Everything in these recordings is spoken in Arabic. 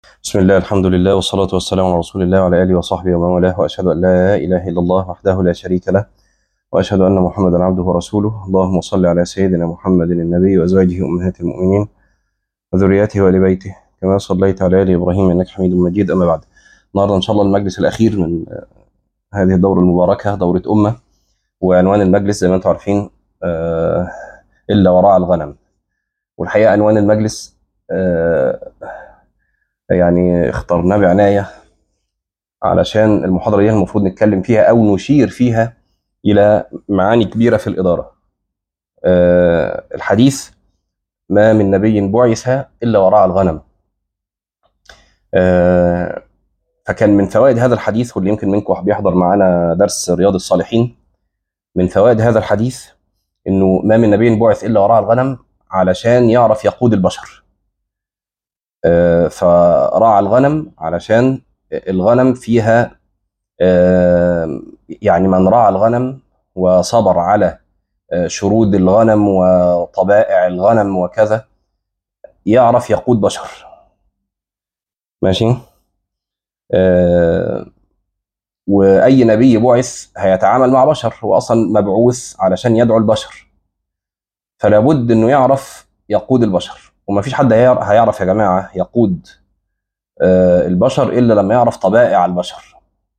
بسم الله، الحمد لله، والصلاة والسلام على رسول الله وعلى آله وصحبه ومن والاه، وأشهد أن لا إله إلا الله وحده لا شريك له، وأشهد أن محمدا عبده ورسوله. اللهم صل على سيدنا محمد النبي وأزواجه أمهات المؤمنين وذرياته وآل بيته كما صليت على آل إبراهيم إنك حميد مجيد. أما بعد، النهارده إن شاء الله المجلس الأخير من هذه الدورة المباركة، دورة أمة، وعنوان المجلس زي ما أنتم عارفين آه، إلا وراء الغنم. والحقيقة عنوان المجلس آه، يعني اخترناه بعناية علشان المحاضرة دي المفروض نتكلم فيها أو نشير فيها إلى معاني كبيرة في الإدارة. الحديث: ما من نبي بعث إلا وراء الغنم. آه، فكان من فوائد هذا الحديث، واللي يمكن منكم بيحضر معنا درس رياض الصالحين، من فوائد هذا الحديث إنه ما من نبي بعث إلا وراء الغنم، علشان يعرف يقود البشر. فراعى الغنم علشان الغنم فيها يعني من راعى الغنم وصبر على شرود الغنم وطبائع الغنم وكذا، يعرف يقود بشر. ماشي. آه واي نبي بعث هيتعامل مع بشر، هو اصلا مبعوث علشان يدعو البشر، فلا بد انه يعرف يقود البشر. ومفيش حد هيعرف يا جماعه يقود البشر الا لما يعرف طبائع البشر.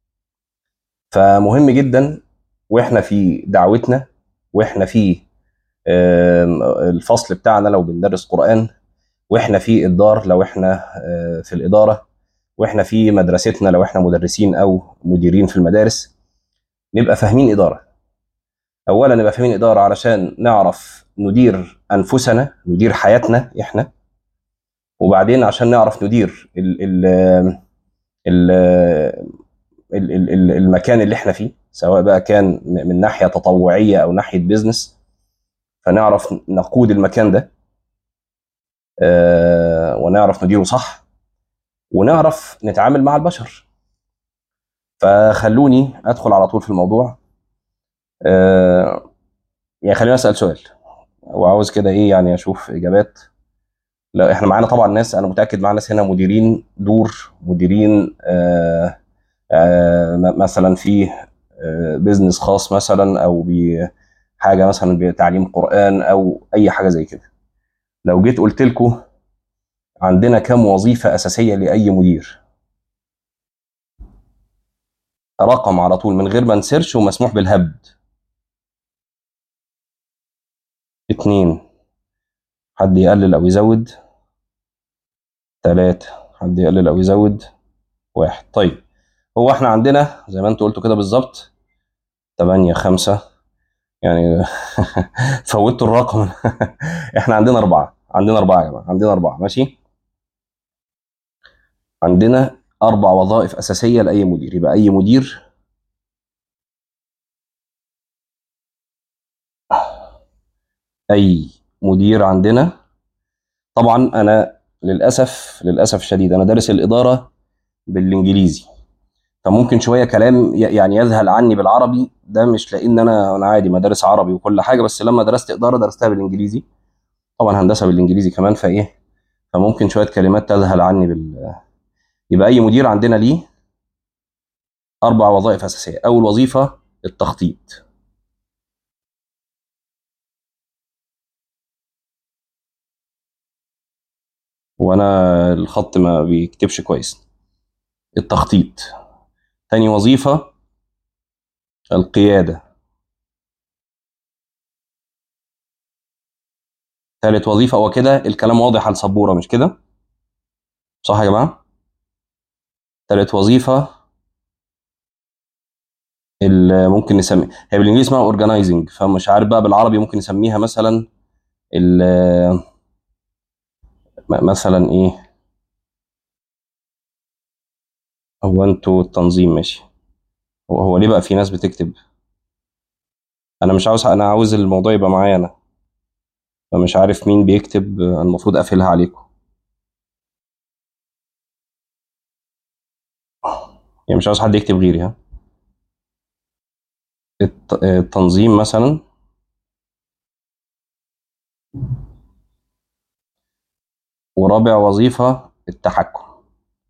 فمهم جدا واحنا في دعوتنا، واحنا في الفصل بتاعنا لو بندرس قرآن، واحنا في الدار لو احنا في الإدارة، واحنا في مدرستنا لو احنا مدرسين او مديرين في المدارس، نبقى فاهمين إدارة. اولا نبقى فاهمين إدارة علشان نعرف ندير انفسنا، ندير حياتنا احنا. وبعدين عشان نعرف ندير ال المكان اللي احنا فيه، سواء بقى كان من ناحية تطوعية او ناحية بيزنس، فنعرف نقود المكان ده ونعرف نديره صح، ونعرف نتعامل مع البشر. فخلوني ادخل على طول في الموضوع. يعني خليني اسال سؤال، وعاوز كده ايه يعني اشوف اجابات. لو احنا معانا طبعا ناس، انا متاكد معانا ناس هنا مديرين دور، مديرين مثلا في بيزنس خاص مثلا، او حاجه مثلا بتعليم قران او اي حاجه زي كده. لو جيت قلت لكم عندنا كم وظيفه اساسيه لاي مدير، رقم على طول من غير ما نسيرش ومسموح بالهبد. اتنين. حد يقلل او يزود؟ تلاتة. حد يقلل او يزود؟ واحد. طيب، هو احنا عندنا زي ما انتوا قلتوا كده بالظبط 8 5 يعني. فوتوا الرقم. احنا عندنا أربعة، عندنا أربعة يا جماعة، عندنا أربعة. ماشي. عندنا أربع وظائف أساسية لأي مدير. يبقى أي مدير، أي مدير عندنا. طبعا أنا للأسف شديد أنا دارس الإدارة بالإنجليزي، فممكن شويه كلام يعني يذهل عني بالعربي. ده مش لان انا عادي مدارس عربي وكل حاجه، بس لما درست اداره درستها بالانجليزي، طبعا هندسه بالانجليزي كمان، فايه فممكن شويه كلمات تذهل عني يبقى اي مدير عندنا ليه اربع وظائف اساسيه. اول وظيفه التخطيط. وانا الخط ما بيكتبش كويس. التخطيط. تاني وظيفه القياده. ثالث وظيفه، هو كده الكلام واضح على السبوره مش كده؟ صح يا جماعه؟ ثالث وظيفه ممكن نسمي هي بالانجليزي اسمها اورجنايزنج، فمش عارف بقى بالعربي ممكن نسميها مثلا ال- مثلا ايه. هو انتوا التنظيم ماشي. هو ليه بقى في ناس بتكتب؟ انا مش عاوز، انا عاوز الموضوع يبقى معايا انا، فمش عارف مين بيكتب. المفروض اقفلها عليكم. يعني مش عاوز حد يكتب غيري، ها. التنظيم مثلا. ورابع وظيفة التحكم.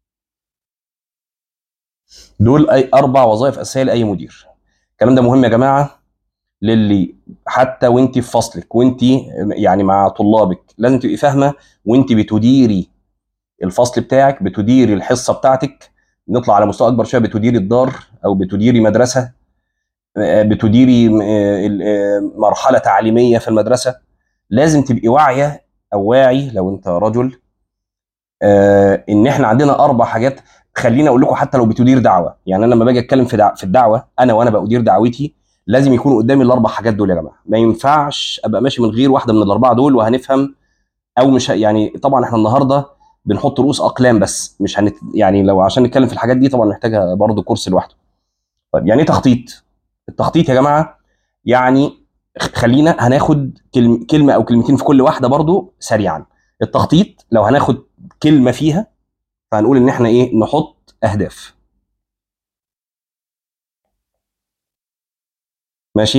دول اي 4 وظائف اساسيه لاي مدير. الكلام ده مهم يا جماعه، للي حتى وانت في فصلك وانت يعني مع طلابك لازم تبقي فاهمه. وانت بتديري الفصل بتاعك، بتديري الحصه بتاعتك، نطلع على مستوى اكبر شويه، بتديري الدار او بتديري مدرسه، بتديري مرحله تعليميه في المدرسه. لازم تبقي واعيه او واعي لو انت رجل، ان احنا عندنا 4 حاجات. خليني اقول لكم، حتى لو بتدير دعوه، يعني انا لما باجي اتكلم في الدعوه، وانا بدير دعوتي لازم يكون قدامي ال4 حاجات دول يا جماعه. ما ينفعش ابقى ماشي من غير واحده من ال4 دول، وهنفهم او مش يعني طبعا احنا النهارده بنحط رؤوس اقلام بس، مش يعني لو عشان نتكلم في الحاجات دي طبعا محتاجه برضه كورس لوحده. طيب يعني ايه تخطيط؟ التخطيط يا جماعه يعني، خلينا هناخد كلمه او كلمتين في كل واحده برضه سريعا. التخطيط لو هناخد كلمه فيها، فهنقول ان احنا ايه، نحط اهداف. ماشي.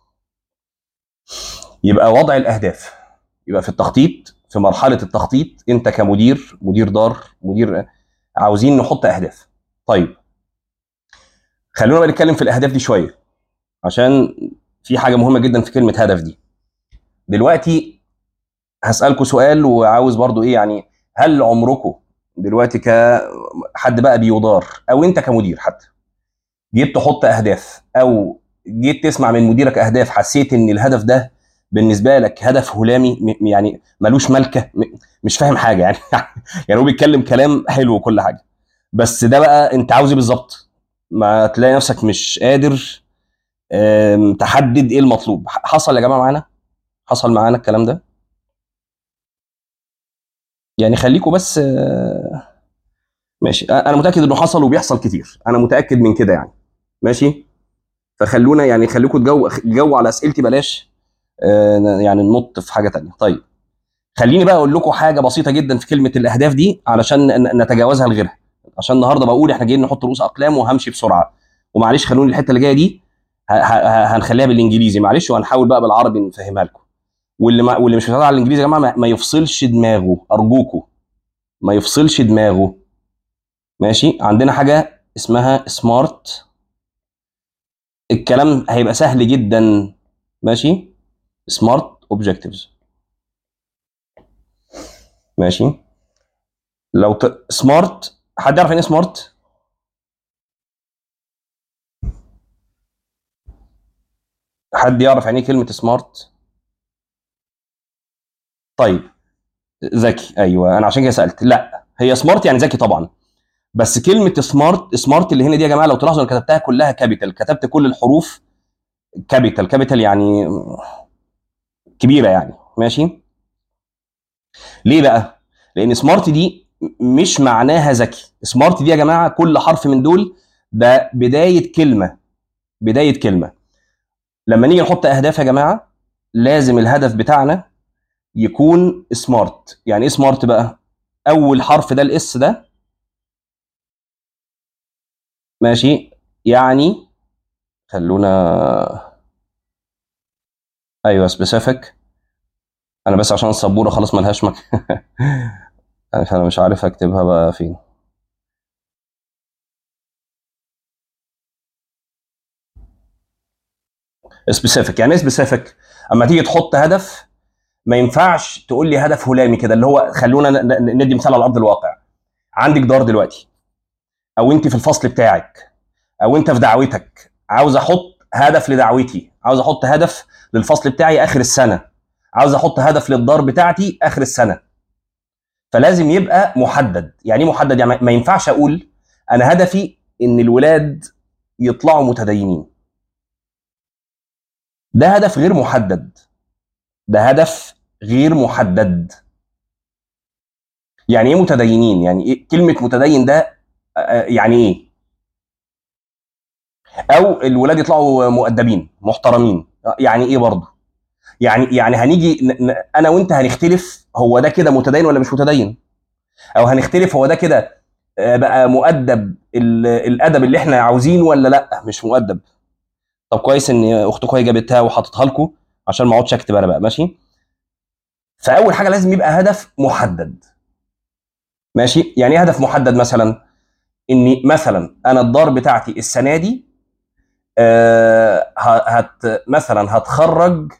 يبقى وضع الاهداف، يبقى في التخطيط، في مرحله التخطيط انت كمدير، مدير دار، مدير، عاوزين نحط اهداف. طيب خلونا بقى نتكلم في الاهداف دي شويه، عشان في حاجه مهمه جدا في كلمه هدف دي. دلوقتي هسالكم سؤال، وعاوز برضو ايه يعني، هل عمركم دلوقتي كحد بقى بيدار، او انت كمدير حتى، جيت تحط اهداف، او جيت تسمع من مديرك اهداف، حسيت ان الهدف ده بالنسبه لك هدف هلامي، يعني ملوش ملكه، مش فاهم حاجه يعني يعني هو بيتكلم كلام حلو وكل حاجه، بس ده بقى انت عاوز ايه بالظبط؟ ما تلاقي نفسك مش قادر تحدد ايه المطلوب. حصل يا جماعه معانا، حصل معانا الكلام ده. يعني خليكم بس ماشي، انا متاكد انه حصل وبيحصل كتير، انا متاكد من كده يعني. ماشي. فخلونا يعني، خليكم جو على اسئلتي، بلاش يعني ننط في حاجه تانية. طيب خليني بقى اقول لكم حاجه بسيطه جدا في كلمه الاهداف دي، علشان نتجاوزها لغيرها، عشان النهارده بقول احنا جايين نحط رؤوس اقلام وهمشي بسرعه. ومعلش خلوني الحته اللي جايه دي هنخليها بالانجليزي معلش، وهنحاول بقى بالعربي نفهمها لكم. واللي مش متابع على الانجليزي يا جماعه ما يفصلش دماغه ارجوكم، ما يفصلش دماغه. ماشي. عندنا حاجه اسمها سمارت، الكلام هيبقى سهل جدا. ماشي. سمارت اوبجكتيفز. ماشي. لو سمارت، حد يعرف يعني ايه سمارت؟ حد يعرف يعني ايه كلمه سمارت؟ طيب ذكي، ايوه انا عشان كده سالت. لا هي سمارت يعني ذكي طبعا، بس كلمه سمارت اللي هنا دي يا جماعه، لو تلاحظوا انا كتبتها كلها كابيتال، كتبت كل الحروف كابيتال. كابيتال يعني كبيره يعني. ماشي. ليه بقى؟ لان سمارت دي مش معناها ذكي. سمارت دي يا جماعه كل حرف من دول ده بدايه كلمه، بدايه كلمه. لما نيجي نحط اهداف يا جماعه، لازم الهدف بتاعنا يكون سمارت. يعني ايه سمارت بقى؟ اول حرف ده الاس ده. ماشي. يعني خلونا، ايوه سبيسيفيك. انا بس عشان السبوره خلاص ملهاش انا مش عارف اكتبها بقى فين. سبيسيفيك يعني ايه سبيسيفيك؟ اما تيجي تحط هدف، ما ينفعش تقول لي هدف هلامي كده، اللي هو خلونا ندي مثال على ارض الواقع. عندك دار دلوقتي، او انت في الفصل بتاعك، او انت في دعوتك، عاوز احط هدف لدعوتي، عاوز احط هدف للفصل بتاعي اخر السنه، عاوز احط هدف للدار بتاعتي اخر السنه. فلازم يبقى محدد. يعني ايه محدد؟ يعني ما ينفعش اقول انا هدفي ان الولاد يطلعوا متدينين. ده هدف غير محدد، ده هدف غير محدد. يعني ايه متدينين؟ يعني إيه كلمه متدين ده؟ يعني ايه؟ او الولاد يطلعوا مؤدبين محترمين، يعني ايه برضه؟ يعني هنيجي انا وانت هنختلف، هو ده كده متدين ولا مش متدين؟ او هنختلف هو ده كده بقى مؤدب الادب اللي احنا عاوزينه، ولا لا مش مؤدب؟ طب كويس ان اختكم هي جابتها وحطتها لكم، عشان ما اقعدش اكتب انا بقى. ماشي. فاول حاجه لازم يبقى هدف محدد. ماشي. يعني ايه هدف محدد؟ مثلا اني مثلا انا الدار بتاعتي السنه دي مثلا هتخرج،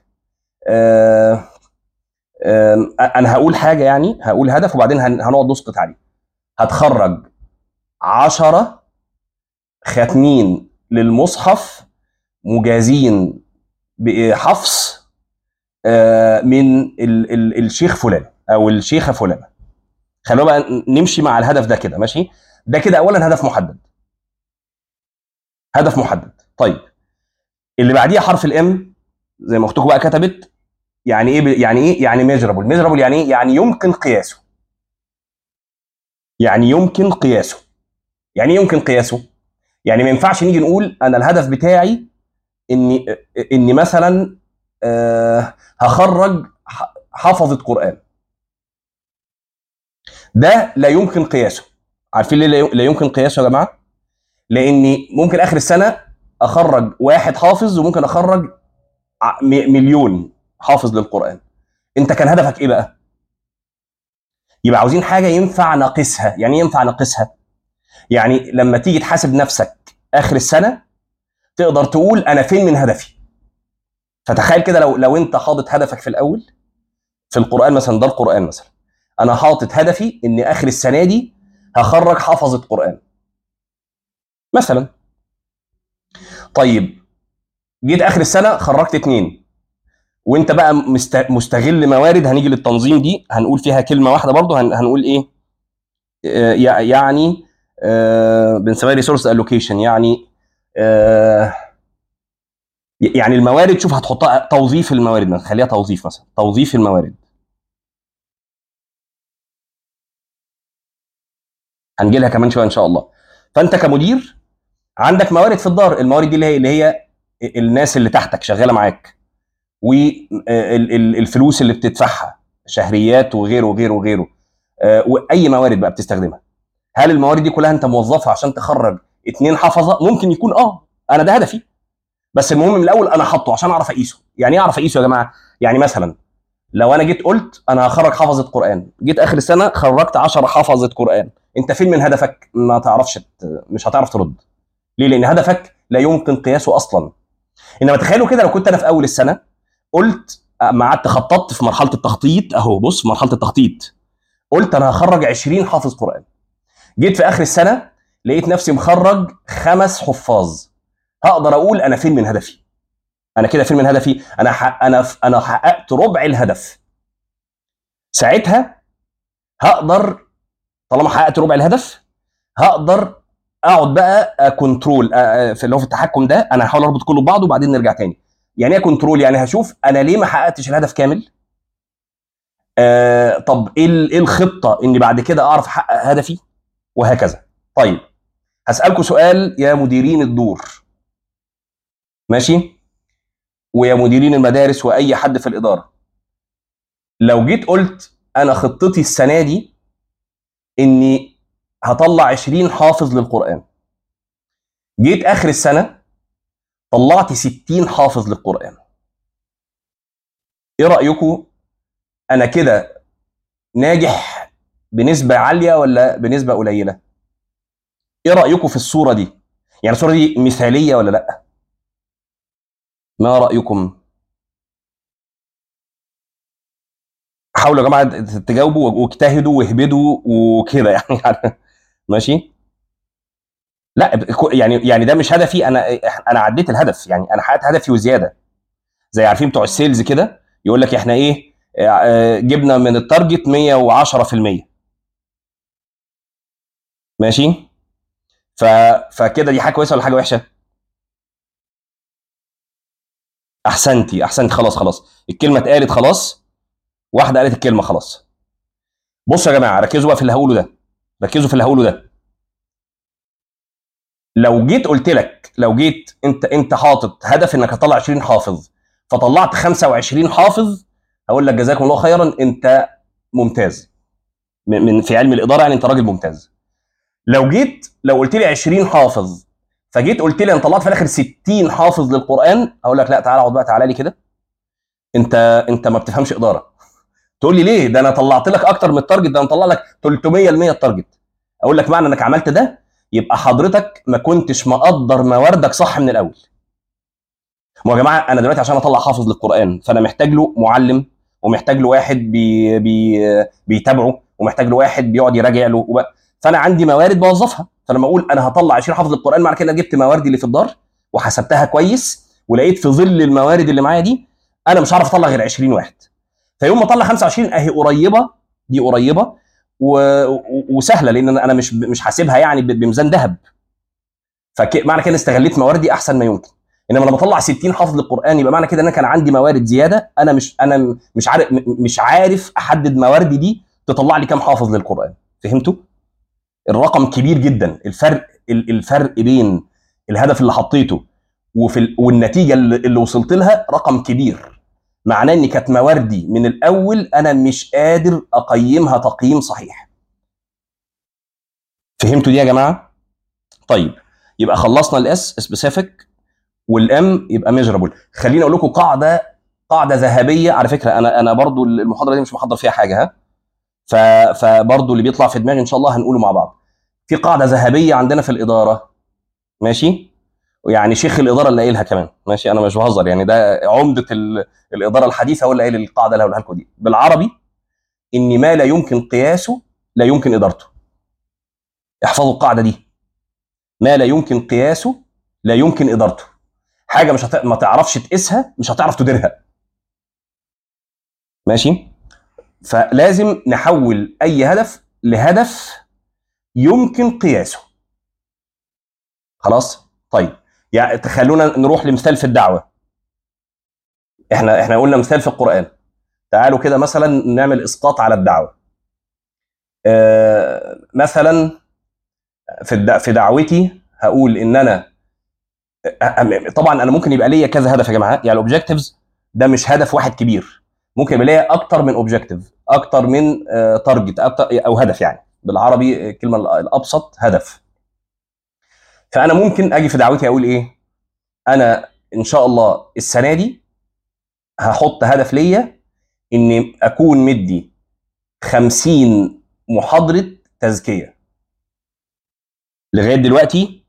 انا هقول حاجه، يعني هقول هدف وبعدين هنقعد نسقط عليه. هتخرج 10 ختمين للمصحف مجازين بحفص من الشيخ فلان او الشيخه فلانه. خلونا بقى نمشي مع الهدف ده كده، ماشي؟ ده كده اولا هدف محدد، هدف محدد. طيب اللي بعديها حرف الام زي ما اختكم بقى كتبت، يعني ايه؟ يعني ايه يعني ميجرابل؟ ميجرابل يعني ايه؟ يعني يمكن قياسه. يعني يمكن قياسه. يعني ايه يمكن قياسه؟ يعني ما ينفعش نيجي نقول انا الهدف بتاعي اني مثلا هخرج حفظة قرآن. ده لا يمكن قياسه. عارفين ليه لا يمكن قياسه يا جماعه؟ لاني ممكن اخر السنه اخرج واحد حافظ وممكن اخرج مليون حافظ للقرآن. انت كان هدفك ايه بقى؟ يبقى عاوزين حاجه ينفع نقيسها. يعني ايه ينفع نقيسها؟ يعني لما تيجي تحاسب نفسك اخر السنه تقدر تقول انا فين من هدفي. فتخيل كده لو انت حاطط هدفك في الاول في القران مثلا، ده القران مثلا، انا حاطط هدفي ان اخر السنه دي هخرج حفظه قران مثلا. طيب جيت اخر السنه خرجت اتنين، وانت بقى مستغل موارد. هنيجي للتنظيم دي هنقول فيها كلمه واحده برضو، هنقول ايه؟ يعني بنسميها ريسورس الوكيشن. يعني الموارد، شوف هتحطها توظيف الموارد، مثلا خليها توظيف، مثلا توظيف الموارد. هنجي لها كمان شويه ان شاء الله. فانت كمدير عندك موارد في الدار. الموارد دي اللي هي الناس اللي تحتك شغاله معاك، والفلوس اللي بتدفعها، شهريات وغيره وغيره وغيره، واي موارد بقى بتستخدمها. هل الموارد دي كلها انت موظفها عشان تخرج اتنين حفظه؟ ممكن يكون انا ده هدفي، بس المهم من الاول انا حاطه عشان اعرف اقيسه. يعني ايه اعرف اقيسه يا جماعه؟ يعني مثلا لو انا جيت قلت انا هخرج حفظه قران، جيت اخر السنه خرجت 10 حفظه قران، انت فين من هدفك؟ ما تعرفش، مش هتعرف ترد. ليه؟ لان هدفك لا يمكن قياسه اصلا. انما تخيلوا كده لو كنت انا في اول السنه قلت، ما قعدت خططت في مرحله التخطيط، اهو بص مرحله التخطيط، قلت انا هخرج 20 حافظ قران. جيت في اخر السنه لقيت نفسي مخرج 5 حفاظ. هقدر اقول انا فين من هدفي؟ انا كده فين من هدفي؟ انا حققت ربع الهدف. ساعتها هقدر، طالما حققت ربع الهدف، هقدر اقعد بقى كنترول في اللي هو في التحكم ده. انا هحاول اربط كله ببعضه وبعدين نرجع تاني. يعني ايه كنترول؟ يعني هشوف انا ليه ما حققتش الهدف كامل. طب ايه الخطه اني بعد كده اعرف احقق هدفي، وهكذا. طيب هسالكم سؤال يا مديرين الدور، ماشي، ويا مديرين المدارس واي حد في الاداره. لو جيت قلت انا خطتي السنه دي اني هطلع 20 حافظ للقران، جيت اخر السنه طلعت 60 حافظ للقران، ايه رايكم؟ انا كده ناجح بنسبه عاليه ولا بنسبه قليله؟ ايه رايكم في الصوره دي؟ يعني الصوره دي مثاليه ولا لا؟ ما رايكم؟ حاولوا يا جماعه تجاوبوا واجتهدوا واهبدوا وكده يعني ماشي. لا يعني ده مش هدفي. انا عديت الهدف، يعني انا حققت هدفي وزياده. زي عارفين بتوع السيلز كده يقول لك احنا ايه، جبنا من التارجت 110%. ماشي. ف... فكده دي حاجه كويسه ولا حاجه وحشه؟ احسنتي احسنتي، خلاص خلاص الكلمه اتقالت خلاص. واحده قالت الكلمه خلاص. بصوا يا جماعه ركزوا بقى في اللي هقوله ده، ركزوا في اللي هقوله ده. لو جيت قلت لك، لو جيت انت حاطط هدف انك هتطلع 20 حافظ فطلعت 25 حافظ، هقول لك جزاكم الله خيرا، انت ممتاز. من في علم الاداره يعني انت راجل ممتاز. لو قلت لي 20 حافظ فجيت قلت لي انا طلعت في الاخر 60 حافظ للقران، اقول لك لا تعالى اقعد بقى، تعالى لي كده، انت ما بتفهمش اداره. تقول لي ليه؟ ده انا طلعت لك اكتر من التارجت، ده انا مطلع لك 300% التارجت. اقول لك معنى انك عملت ده يبقى حضرتك ما كنتش مقدر مواردك صح من الاول. ما يا جماعه انا دلوقتي عشان اطلع حافظ للقران فانا محتاج له معلم، ومحتاج له واحد بيتابعه، ومحتاج له واحد بيقعد يراجع له فانا عندي موارد بوظفها. فلما اقول انا هطلع 20 حافظ للقران، معنى كده جبت مواردي اللي في الدار وحسبتها كويس، ولقيت في ظل الموارد اللي معايا دي انا مش هعرف اطلع غير 20 واحد. فيوم ما اطلع 25 اهي قريبه، دي قريبه وسهله، لان انا مش حاسبها يعني بميزان ذهب. فمعنى كده استغليت مواردي احسن ما يمكن. انما لما اطلع 60 حافظ للقران يبقى معنى كده ان انا كان عندي موارد زياده، انا مش عارف احدد مواردي دي تطلع لي كام حافظ للقران. فهمتوا؟ الرقم كبير جدا. الفرق بين الهدف اللي حطيته والنتيجه اللي وصلت لها رقم كبير. معناه ان كانت مواردي من الاول انا مش قادر اقيمها تقييم صحيح. فهمتوا دي يا جماعه؟ طيب يبقى خلصنا الاس سبيسيفيك والام يبقى ميجرابل. خليني اقول لكم قاعده ذهبيه. على فكره انا برضو المحاضره دي مش محضر فيها حاجه، ها، فبرضو اللي بيطلع في دماغي ان شاء الله هنقوله مع بعض. في قاعده ذهبيه عندنا في الاداره، ماشي، يعني شيخ الاداره اللي قايلها كمان، ماشي، انا مش بهزر، يعني ده عمده الاداره الحديثه هو اللي قايل القاعده اللي هقولها لكم دي بالعربي: ان ما لا يمكن قياسه لا يمكن ادارته. احفظوا القاعده دي: ما لا يمكن قياسه لا يمكن ادارته. حاجه ما تعرفش تقيسها مش هتعرف تديرها، ماشي. فلازم نحول اي هدف لهدف يمكن قياسه. خلاص؟ طيب يعني تخلونا نروح لمثال في الدعوه. احنا قلنا مثال في القران. تعالوا كده مثلا نعمل اسقاط على الدعوه. مثلا في دعوتي هقول ان انا طبعا انا ممكن يبقى ليا كذا هدف يا جماعه. يعني الاوبجكتيفز ده مش هدف واحد كبير، ممكن يبقى ليا اكتر من اوبجكتيف، اكتر من تارجت، او هدف. يعني بالعربي الكلمه الابسط هدف. فانا ممكن اجي في دعوتي اقول ايه؟ انا ان شاء الله السنه دي هحط هدف ليا اني اكون مدي 50 محاضره تزكيه. لغايه دلوقتي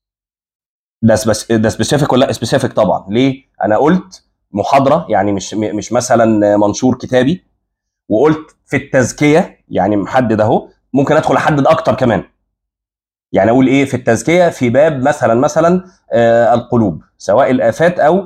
ده سبيسيفيك ولا سبيسيفيك؟ طبعا. ليه؟ انا قلت محاضره، يعني مش مثلا منشور كتابي، وقلت في التزكيه يعني محدد اهو. ممكن ادخل احدد اكتر كمان، يعني اقول ايه في التزكيه في باب مثلا القلوب، سواء الافات او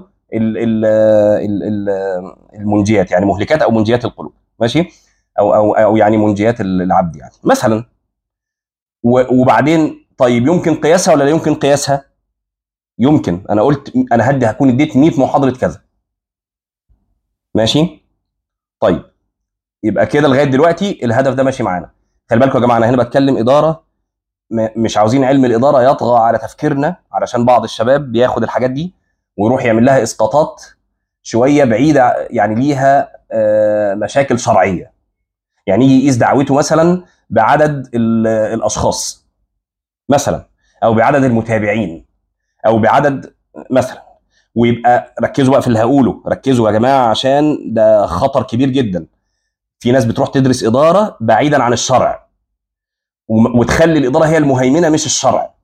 المنجيات، يعني مهلكات او منجيات القلوب، ماشي، او يعني منجيات العبد يعني مثلا. وبعدين طيب يمكن قياسها ولا لا يمكن قياسها؟ يمكن. انا قلت انا هكون اديت 100 محاضره كذا، ماشي. طيب يبقى كده لغايه دلوقتي الهدف ده ماشي معانا. خلي بالكم يا جماعه انا هنا بتكلم اداره، مش عاوزين علم الاداره يطغى على تفكيرنا، علشان بعض الشباب بياخد الحاجات دي ويروح يعمل لها اسقاطات شويه بعيده، يعني ليها مشاكل شرعيه. يعني يجي يقيس دعوته مثلا بعدد الاشخاص مثلا، او بعدد المتابعين، او بعدد مثلا. ويبقى ركزوا بقى في اللي هقوله، ركزوا يا جماعه عشان ده خطر كبير جدا. في ناس بتروح تدرس اداره بعيدا عن الشرع، وتخلي الاداره هي المهيمنه مش الشرع.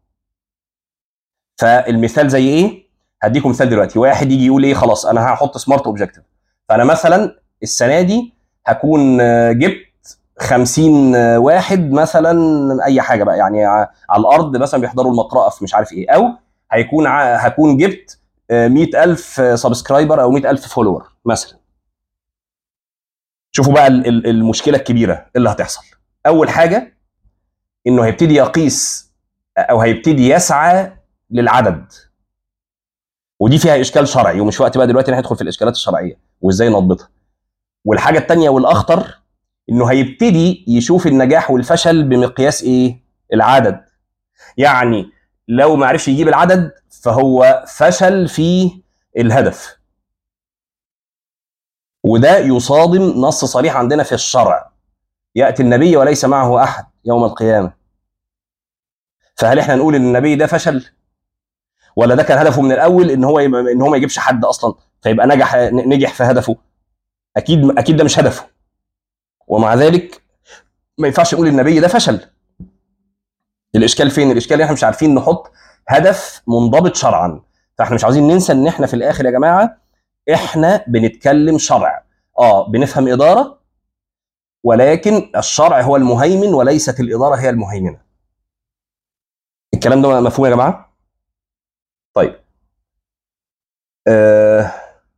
فالمثال زي ايه؟ هديكم مثال دلوقتي. واحد يجي يقول ايه، خلاص انا هحط سمارت اوبجكتيف، فانا مثلا السنه دي هكون جبت 50 واحد مثلا، اي حاجه بقى، يعني على الارض مثلا بيحضروا المقرأة في مش عارف ايه، او هكون جبت 100,000 سبسكرايبر او 100,000 فولور مثلا. شوفوا بقى المشكله الكبيره اللي هتحصل. اول حاجه انه هيبتدي يقيس او هيبتدي يسعى للعدد، ودي فيها اشكال شرعي، ومش وقت بقى دلوقتي ندخل في الاشكالات الشرعيه وازاي نضبطها. والحاجه الثانيه والاخطر انه هيبتدي يشوف النجاح والفشل بمقياس ايه؟ العدد. يعني لو ما عرفش يجيب العدد فهو فشل في الهدف، وده يصادم نص صريح عندنا في الشرع: ياتي النبي وليس معه احد يوم القيامه. فهل احنا نقول ان النبي ده فشل، ولا ده كان هدفه من الاول ان هو ما يجيبش حد اصلا فيبقى نجح في هدفه؟ اكيد ده مش هدفه. ومع ذلك ما ينفعش نقول النبي ده فشل. الاشكال فين؟ الاشكال ان احنا مش عارفين نحط هدف منضبط شرعا. فاحنا مش عاوزين ننسى ان احنا في الاخر يا جماعه احنا بنتكلم شرع. بنفهم اداره، ولكن الشرع هو المهيمن وليست الاداره هي المهيمنه. الكلام ده مفهوم يا جماعه؟ طيب. آه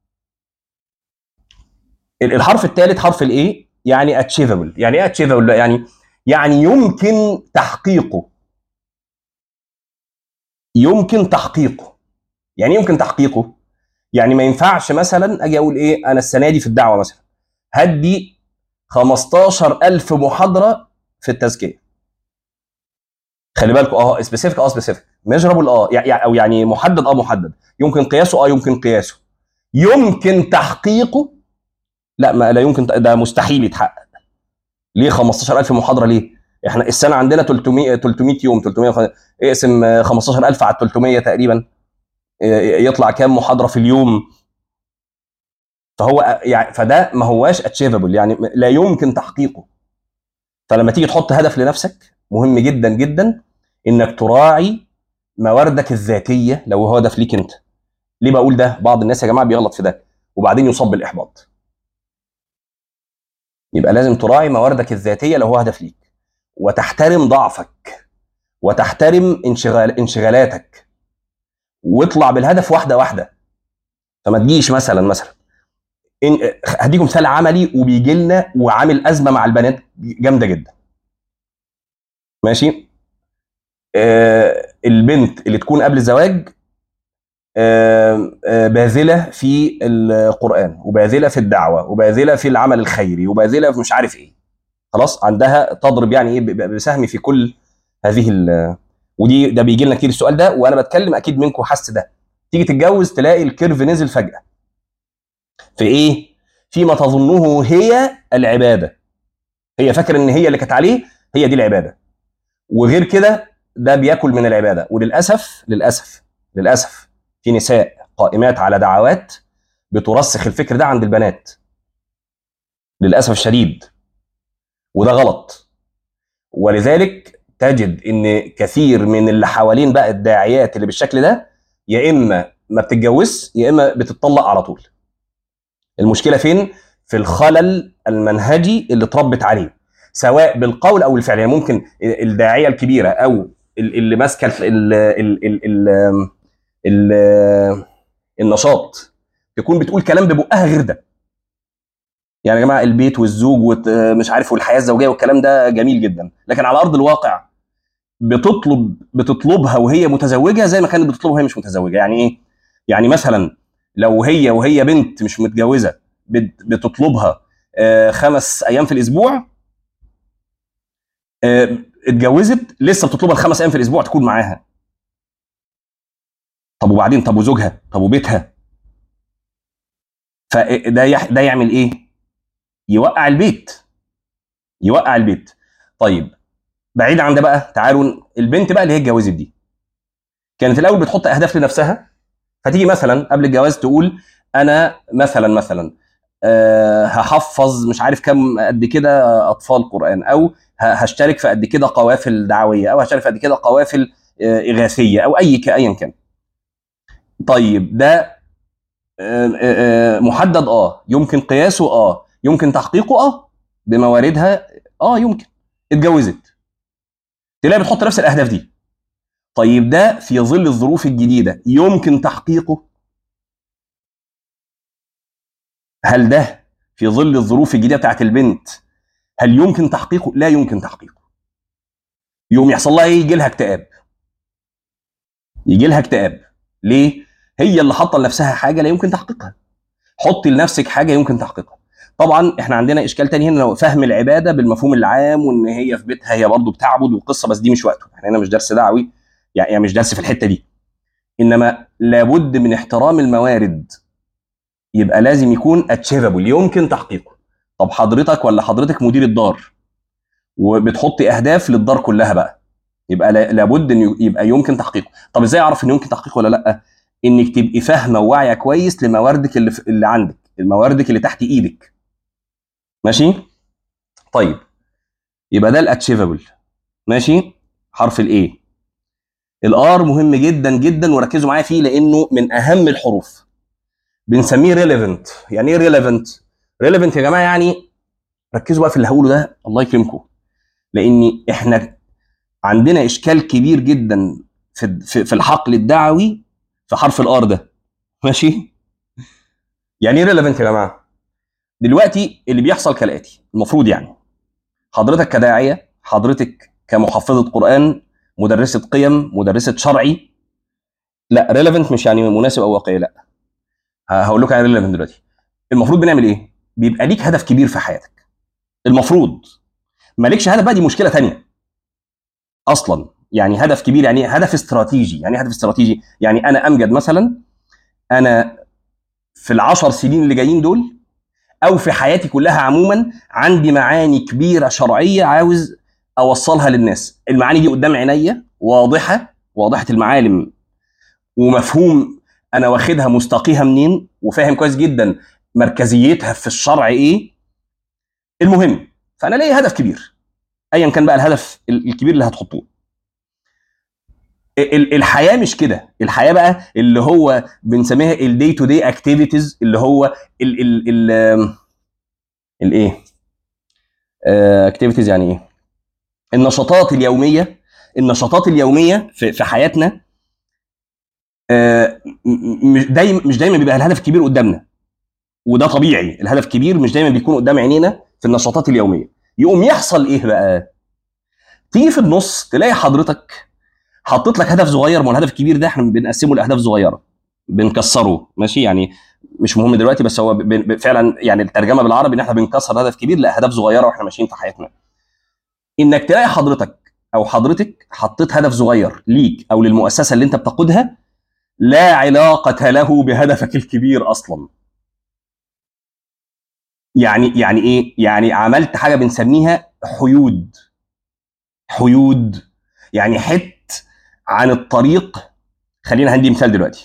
الحرف الثالث حرف الايه، يعني اتشيفبل. يعني ايه اتشيفبل؟ يعني يمكن تحقيقه. يمكن تحقيقه. يعني يمكن تحقيقه، يعني ما ينفعش مثلا اجي اقول ايه، انا السنه دي في الدعوه مثلا هدي 15,000 محاضره في التزكيه. خلي بالكم، سبيسيفيك، سبيسيفيك ميجرابل، او يعني محدد، محدد. يمكن قياسه، يمكن قياسه. يمكن تحقيقه، لا، ما لا يمكن، ده مستحيل يتحقق. ليه 15,000 محاضره؟ ليه؟ احنا السنه عندنا 300 يوم، 300. اقسم 15,000 على 300 تقريبا، يطلع كام محاضره في اليوم؟ فهو يعني فده ما هواش اتشيفبل، يعني لا يمكن تحقيقه. فلما تيجي تحط هدف لنفسك مهم جدا جدا انك تراعي مواردك الذاتيه لو هو هدف ليك انت. ليه بقول ده؟ بعض الناس يا جماعه بيغلط في ده وبعدين يصاب بالاحباط. يبقى لازم تراعي مواردك الذاتيه لو هو هدف ليك، وتحترم ضعفك، وتحترم انشغالاتك، واطلع بالهدف واحده واحده. فما تجيش مثلا هديكم مثال عملي وبيجي لنا وعامل ازمه مع البنات جامده جدا. ماشي. البنت اللي تكون قبل الزواج باذله في القران، وباذله في الدعوه، وباذله في العمل الخيري، وباذله في مش عارف ايه. خلاص، عندها تضرب يعني ايه بسهم في كل هذه ده بيجي لنا كتير السؤال ده، وانا بتكلم اكيد منكم حس ده. تيجي تتجوز تلاقي الكيرف نزل فجاه في ايه؟ فيما تظنه هي العباده. هي فاكره ان هي اللي كانت عليه هي دي العباده، وغير كده ده بياكل من العباده. وللاسف للاسف للاسف في نساء قائمات على دعوات بترسخ الفكر ده عند البنات للاسف الشديد، وده غلط. ولذلك تجد ان كثير من اللي حوالين بقى الداعيات اللي بالشكل ده يا اما ما بتتجوزش يا اما بتطلق على طول. المشكله فين؟ في الخلل المنهجي اللي اتربت عليه، سواء بالقول او الفعل. يعني ممكن الداعيه الكبيره او اللي ماسكه ال- النشاط تكون بتقول كلام ببقها غير ده. يعني يا جماعه البيت والزوج ومش عارف والحياه الزوجيه والكلام ده جميل جدا، لكن على ارض الواقع بتطلبها وهي متزوجه زي ما كانت بتطلبها وهي مش متزوجه. يعني ايه؟ يعني مثلا لو وهي بنت مش متجوزه بتطلبها 5 ايام في الاسبوع، اتجوزت لسه بتطلبها ال5 ايام في الاسبوع تكون معاها. طب وبعدين؟ طب وزوجها؟ طب وبيتها؟ ده يعمل ايه؟ يوقع البيت. يوقع البيت. طيب، بعيد عن ده بقى، تعالوا البنت بقى اللي هي اتجوزت دي كانت الاول بتحط اهداف لنفسها. فتيجي مثلا قبل الجواز تقول انا مثلا هحفظ مش عارف كم قد كده اطفال قران، او هشترك في قد كده قوافل دعويه، او هشترك في قد كده قوافل اغاثيه، او ايا كان. طيب ده محدد، يمكن قياسه، يمكن تحقيقه، بمواردها، يمكن. اتجوزت تلاقي بتحط نفس الاهداف دي. طيب ده في ظل الظروف الجديده يمكن تحقيقه؟ هل ده في ظل الظروف الجديده بتاعت البنت هل يمكن تحقيقه؟ لا يمكن تحقيقه. يوم يحصل لها ايه؟ يجي لها اكتئاب. يجي لها اكتئاب. ليه؟ هي اللي حاطه لنفسها حاجه لا يمكن تحقيقها. حطي لنفسك حاجه يمكن تحقيقها. طبعا احنا عندنا اشكال تاني هنا، لو فهم العباده بالمفهوم العام، وان هي في بيتها هي برضه بتعبد والقصه، بس دي مش وقته. احنا هنا مش درس دعوي، يعني مش درس في الحته دي. انما لابد من احترام الموارد. يبقى لازم يكون اتشيفبل، يمكن تحقيقه. طب حضرتك ولا حضرتك مدير الدار وبتحطي اهداف للدار كلها بقى، يبقى لابد ان يبقى يمكن تحقيقه. طب ازاي اعرف ان يمكن تحقيقه ولا لا؟ انك تبقي فاهمه وواعيه كويس لمواردك اللي عندك، مواردك اللي تحت ايدك. ماشي. طيب، يبقى ده الاتشيفبل. ماشي. حرف الايه. الار مهم جدا جدا وركزوا معايا فيه لانه من اهم الحروف. بنسميه ريليفنت. يعني ايه ريليفنت؟ ريليفنت يا جماعه يعني ركزوا بقى في اللي هقوله ده الله يكرمكم، لان احنا عندنا اشكال كبير جدا في الحقل الدعوي في حرف الار ده. ماشي؟ يعني ايه ريليفنت يا جماعه؟ دلوقتي اللي بيحصل كالاتي، المفروض يعني حضرتك كداعيه، حضرتك كمحفظه قران، مدرسه قيم، مدرسه شرعي، لا ريليفنت مش يعني مناسب او واقعي، لا هقول لكم يعني ريليفنت دلوقتي. المفروض بنعمل ايه؟ بيبقى ليك هدف كبير في حياتك. المفروض مالكش هدف بقى دي مشكله تانية اصلا. يعني هدف كبير يعني هدف استراتيجي. يعني هدف استراتيجي يعني انا امجد مثلا، انا في ال10 سنين اللي جايين دول او في حياتي كلها عموما عندي معاني كبيره شرعيه عاوز اوصلها للناس. المعاني دي قدام عينيا واضحه، واضحه المعالم ومفهوم انا واخدها مستقيها منين وفاهم كويس جدا مركزيتها في الشرع ايه. المهم فانا ليا هدف كبير ايا كان بقى الهدف الكبير اللي هتحطوه. الحياه مش كده. الحياه بقى اللي هو بنسميها الدي تو دي اكتيفيتيز، اللي هو ال ال ال الايه اكتيفيتيز يعني ايه؟ النشاطات اليوميه. النشاطات اليوميه في حياتنا مش دايما بيبقى الهدف الكبير قدامنا، وده طبيعي. الهدف الكبير مش دايما بيكون قدام عينينا في النشاطات اليوميه. يقوم يحصل ايه بقى؟ تيجي في النص تلاقي حضرتك حطيت لك هدف صغير. ما هو الهدف الكبير ده احنا بنقسمه لاهداف صغيره، بنكسره. ماشي؟ يعني مش مهم دلوقتي، بس هو فعلا يعني الترجمه بالعربي ان احنا بنكسر هدف كبير لاهداف صغيره واحنا ماشيين في حياتنا. انك تلاقي حضرتك او حضرتك حطيت هدف صغير ليك او للمؤسسه اللي انت بتقودها لا علاقه له بهدفك الكبير اصلا. يعني ايه؟ يعني عملت حاجه بنسميها حيود. حيود يعني حت عن الطريق. خلينا هندي مثال دلوقتي.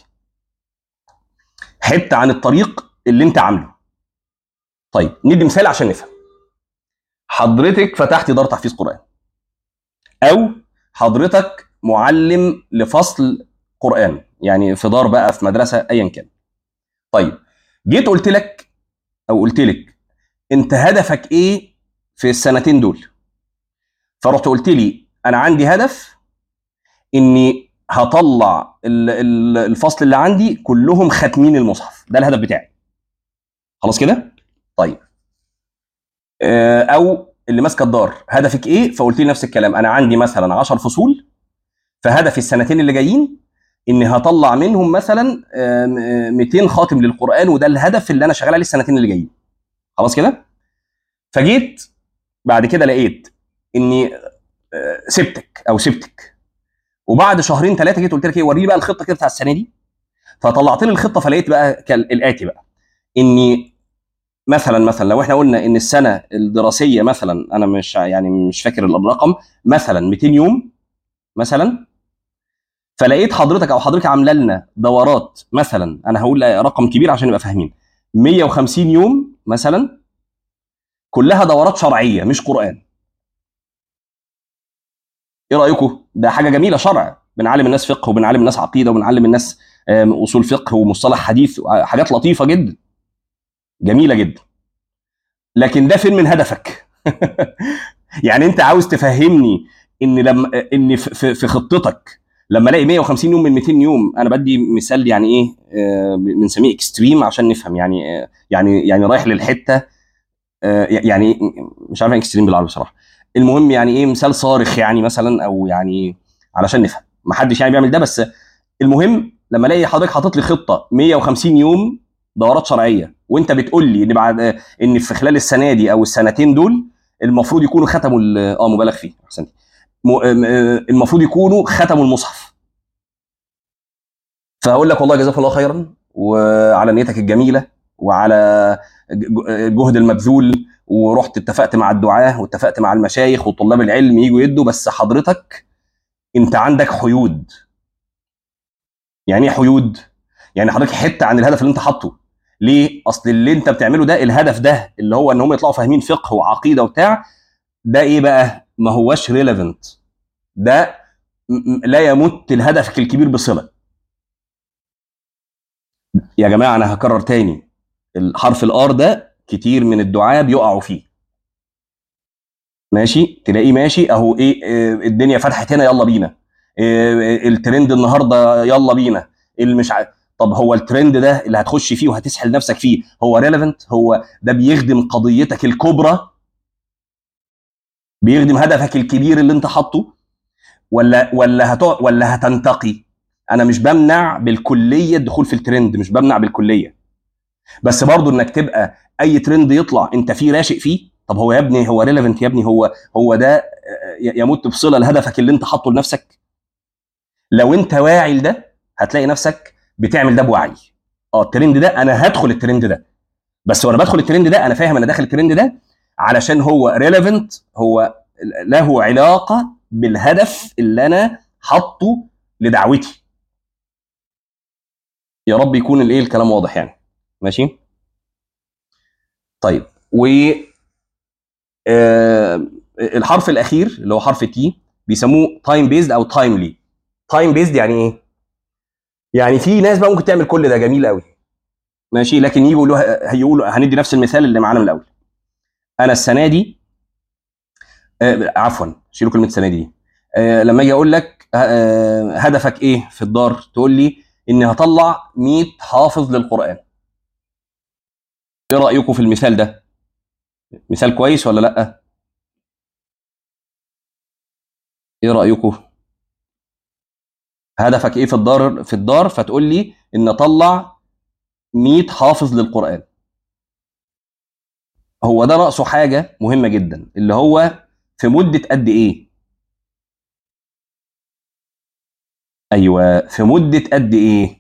حت عن الطريق اللي انت عامله. طيب ندي مثال عشان نفهم. حضرتك فتحت دار تحفيظ قرآن، او حضرتك معلم لفصل قرآن، يعني في دار بقى في مدرسة ايا كان. طيب جيت قلت لك او قلت لك انت هدفك ايه في السنتين دول؟ فرحت قلت لي انا عندي هدف اني هطلع الفصل اللي عندي كلهم ختمين المصحف. ده الهدف بتاعي. خلاص كده؟ طيب او اللي ماسكه الدار هدفك ايه؟ فقلت لي نفس الكلام، انا عندي مثلا 10 فصول، فهدفي السنتين اللي جايين اني هطلع منهم مثلا 200 خاتم للقران، وده الهدف اللي انا شغال عليه السنتين اللي جايين. خلاص كده؟ فجيت بعد كده لقيت اني سبتك وبعد شهرين ثلاثه جيت قلت لك ايه، وريني بقى الخطه كده بتاع السنه دي. فطلعت لي الخطه فلقيت بقى الاتي بقى، اني مثلا لو احنا قلنا ان السنه الدراسيه مثلا، انا مش فاكر الرقم، مثلا 200 يوم مثلا. فلقيت حضرتك او حضرتك عامله لنا دورات مثلا، انا هقول رقم كبير عشان نبقى فاهمين، 150 يوم مثلا، كلها دورات شرعيه مش قران. ايه رايكم؟ ده حاجه جميله، شرع، بنعلم الناس فقه وبنعلم الناس عقيده وبنعلم الناس اصول فقه ومصطلح حديث، حاجات لطيفه جدا جميله جدا. لكن ده فين من هدفك؟ يعني انت عاوز تفهمني ان لما ان في خطتك لما الاقي 150 يوم من 200 يوم، انا بدي مثال يعني ايه بنسميه اكستريم عشان نفهم، يعني يعني رايح للحته يعني مش عارف اكستريم بالعربي بصراحه. المهم يعني ايه مثال صارخ يعني مثلا، او يعني علشان نفهم، ما حدش يعني بيعمل ده، بس المهم لما الاقي حضرتك حاطط لي خطه 150 يوم دورات شرعيه، وانت بتقول لي ان بعد ان في خلال السنه دي او السنتين دول المفروض يكونوا ختموا مبالغ فيه احسنتي، المفروض يكونوا ختموا المصحف. فهقول لك والله جزاك الله خيرا وعلى نيتك الجميله وعلى الجهد المبذول، ورحت اتفقت مع الدعاه واتفقت مع المشايخ وطلاب العلم يجوا يدوا، بس حضرتك انت عندك حيود. يعني ايه حيود؟ يعني حضرتك حته عن الهدف اللي انت حاطه. ليه؟ اصل اللي انت بتعمله ده، الهدف ده اللي هو ان هم يطلعوا فاهمين فقه وعقيده وبتاع، ده ايه بقى؟ ما هوش ريليفنت. ده لا يمت لهدفك الكبير بصله. يا جماعه انا هكرر تاني، الحرف الار ده كتير من الدعاة بيقعوا فيه. ماشي، تلاقيه ماشي اهو ايه، الدنيا فتحت هنا يلا بينا، الترند النهارده يلا بينا، مش طب هو الترند ده اللي هتخش فيه وهتسحل نفسك فيه هو ريليفنت؟ هو ده بيخدم قضيتك الكبرى؟ بيخدم هدفك الكبير اللي انت حاطه؟ ولا هتنتقي؟ انا مش بمنع بالكليه الدخول في الترند، مش بمنع بالكليه، بس برضو انك تبقى اي ترند يطلع انت فيه راشق فيه. طب هو يا ابني هو ريليفنت يا ابني؟ هو ده يمت بصله لهدفك اللي انت حاطه لنفسك؟ لو انت واعي لده هتلاقي نفسك بتعمل ده بوعي. الترند ده انا هدخل الترند ده، بس وانا بدخل الترند ده انا فاهم انا داخل الترند ده علشان هو ريليفنت، هو له علاقه بالهدف اللي انا حاطه لدعوتي. يا رب يكون الايه الكلام واضح يعني. ماشي طيب. و الحرف الاخير اللي هو حرف تي بيسموه تايم بيزد او تايملي. تايم بيزد يعني ايه؟ يعني في ناس بقى ممكن تعمل كل ده جميل قوي، ماشي، لكن هيقولوا هندي نفس المثال اللي معانا من الاول. انا السنه دي عفوا شيلوا كلمه السنه دي. لما اجي اقول لك هدفك ايه في الدار، تقول لي اني هطلع 100 حافظ للقران. ايه رايكم في المثال ده؟ مثال كويس ولا لا؟ ايه رايكم؟ هدفك ايه في الدار فتقول لي ان اطلع 100 حافظ للقران. هو ده رأسه حاجة مهمة جدا، اللي هو في مدة قد ايه؟ ايوه، في مدة قد ايه؟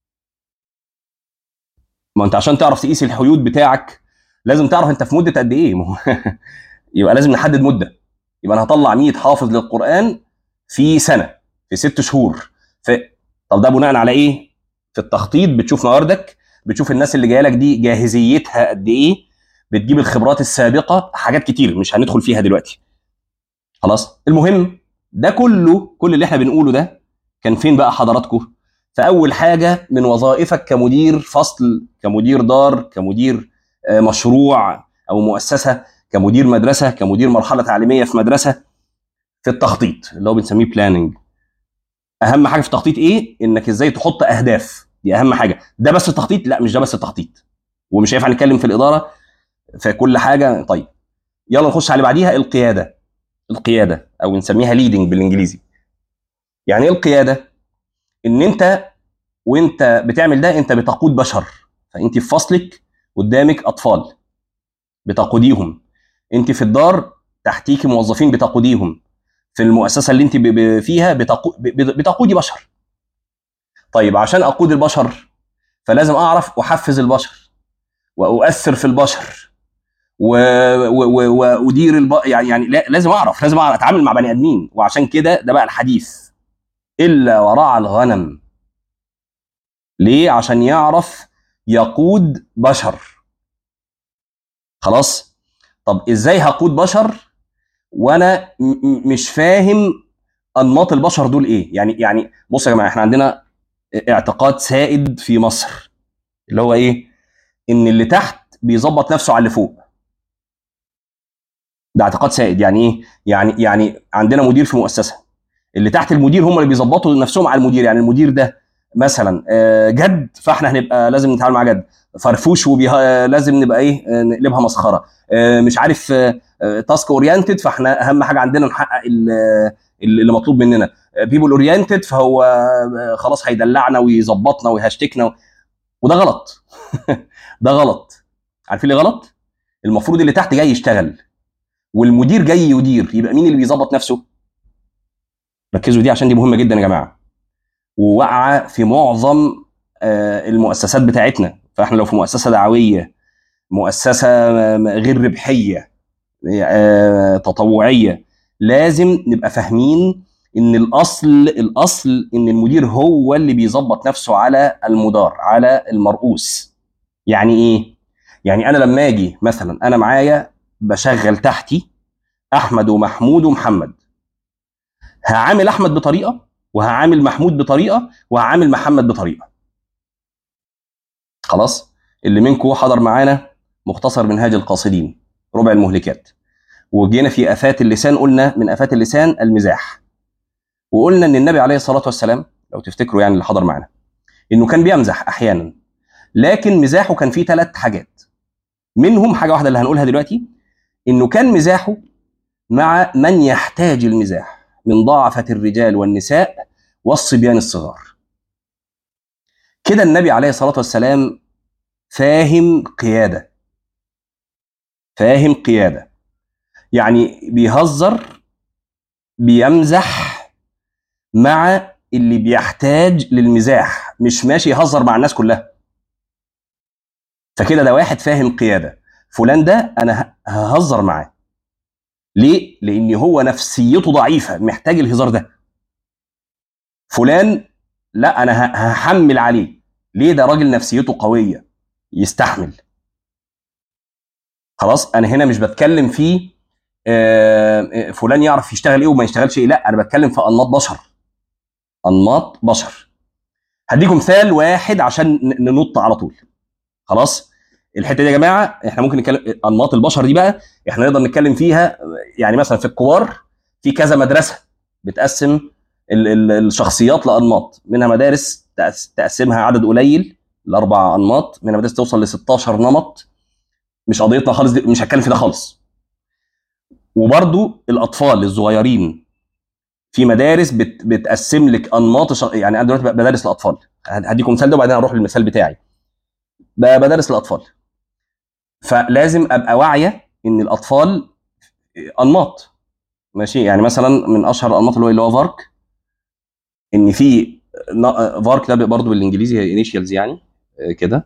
ما انت عشان تعرف تقيس الحيود بتاعك لازم تعرف انت في مدة قد ايه. ما هو يبقى لازم نحدد مدة. يبقى انا هطلع 100 حافظ للقرآن في سنة، في 6 شهور. في طب ده بناء على ايه؟ في التخطيط بتشوف مواردك، بتشوف الناس اللي جايه لك دي جاهزيتها قد ايه، بتجيب الخبرات السابقة، حاجات كتير مش هندخل فيها دلوقتي. خلاص، المهم ده كل اللي احنا بنقوله ده كان فين بقى حضراتكم؟ فاول حاجه من وظائفك كمدير فصل، كمدير دار، كمدير مشروع او مؤسسه، كمدير مدرسه، كمدير مرحله تعليميه في مدرسه، في التخطيط اللي هو بنسميه بلاننج. اهم حاجه في التخطيط ايه؟ انك ازاي تحط اهداف، دي اهم حاجه. ده بس التخطيط؟ لا، مش ده بس التخطيط، ومش هينفع نتكلم في الاداره في كل حاجه. طيب يلا نخش على اللي بعديها، القياده. القياده او نسميها ليدنج بالانجليزي. يعني ايه القياده؟ ان انت وانت بتعمل ده انت بتقود بشر. فانت في فصلك قدامك اطفال بتقوديهم، انت في الدار تحتيك موظفين بتقوديهم، في المؤسسه اللي انت فيها بتقودي بشر. طيب عشان اقود البشر فلازم اعرف احفز البشر واؤثر في البشر وادير يعني لازم اعرف اتعامل مع بني ادمين. وعشان كده ده بقى الحديث الا ورعى الغنم. ليه؟ عشان يعرف يقود بشر. خلاص. طب ازاي هقود بشر وانا مش فاهم انماط البشر دول ايه؟ يعني بص يا جماعه، احنا عندنا اعتقاد سائد في مصر اللي هو ايه؟ ان اللي تحت بيظبط نفسه على اللي فوق. ده اعتقاد سائد. يعني ايه؟ يعني عندنا مدير في مؤسسه، اللي تحت المدير هم اللي بيظبطوا نفسهم على المدير. يعني المدير ده مثلا جد، فاحنا هنبقى لازم نتعامل مع جد. فرفوش لازم نبقى ايه، نقلبها مسخره. مش عارف، تاسك اورينتد، فاحنا اهم حاجه عندنا نحقق اللي مطلوب مننا. بيبول اورينتد، فهو خلاص هيدلعنا ويظبطنا ويهشتكنا. وده غلط. ده غلط. عارفين ليه غلط؟ المفروض اللي تحت جاي يشتغل والمدير جاي يدير. يبقى مين اللي بيظبط نفسه؟ ركزوا دي عشان دي مهمه جدا يا جماعه، وواقعه في معظم المؤسسات بتاعتنا. فاحنا لو في مؤسسه دعويه، مؤسسه غير ربحيه، تطوعيه، لازم نبقى فاهمين ان الاصل ان المدير هو اللي بيظبط نفسه على المدار، على المرؤوس. يعني ايه؟ يعني انا لما اجي مثلا انا معايا بشغل تحتي احمد ومحمود ومحمد، هعامل احمد بطريقه، وهعامل محمود بطريقه، وهعامل محمد بطريقه. خلاص؟ اللي منكم حضر معانا مختصر منهاج القاصدين ربع المهلكات، وجينا في افات اللسان، قلنا من افات اللسان المزاح، وقلنا ان النبي عليه الصلاه والسلام لو تفتكروا يعني اللي حضر معانا انه كان بيمزح احيانا، لكن مزاحه كان فيه 3 حاجات، منهم حاجه واحده اللي هنقولها دلوقتي، انه كان مزاحه مع من يحتاج المزاح من ضعفة الرجال والنساء والصبيان الصغار. كده النبي عليه الصلاة والسلام فاهم قيادة، فاهم قيادة، يعني بيهزر، بيمزح مع اللي بيحتاج للمزاح، مش ماشي يهزر مع الناس كلها. فكده ده واحد فاهم قيادة، فلان ده أنا ههزر معاه. ليه؟ لأن هو نفسيته ضعيفة محتاج الهزار ده. فلان لا، أنا هحمل عليه. ليه؟ ده راجل نفسيته قوية يستحمل. خلاص؟ أنا هنا مش بتكلم في فلان يعرف يشتغل إيه وما يشتغلش إيه، لا، أنا بتكلم في أنماط بشر، أنماط بشر. هديكم مثال واحد عشان ننط على طول. خلاص؟ الحته دي يا جماعه احنا ممكن نتكلم انماط البشر دي بقى، احنا نقدر نتكلم فيها. يعني مثلا في الكبار في كذا مدرسه بتقسم الشخصيات لانماط، منها مدارس تقسمها عدد قليل ل4 انماط، منها مدارس توصل ل 16 نمط. مش قضيتنا خالص دي، مش هتكلم في ده خالص. وبرضو الاطفال الصغيرين في مدارس بتقسم لك انماط يعني انا دلوقتي بدرس الاطفال، هديكم مثال ده وبعدين اروح للمثال بتاعي. بدرس الاطفال، فلازم ابقى واعيه ان الاطفال انماط. ماشي؟ يعني مثلا من اشهر الانماط اللي هو فارك، ان في فارك ده برضه بالانجليزي هي انيشيالز يعني كده.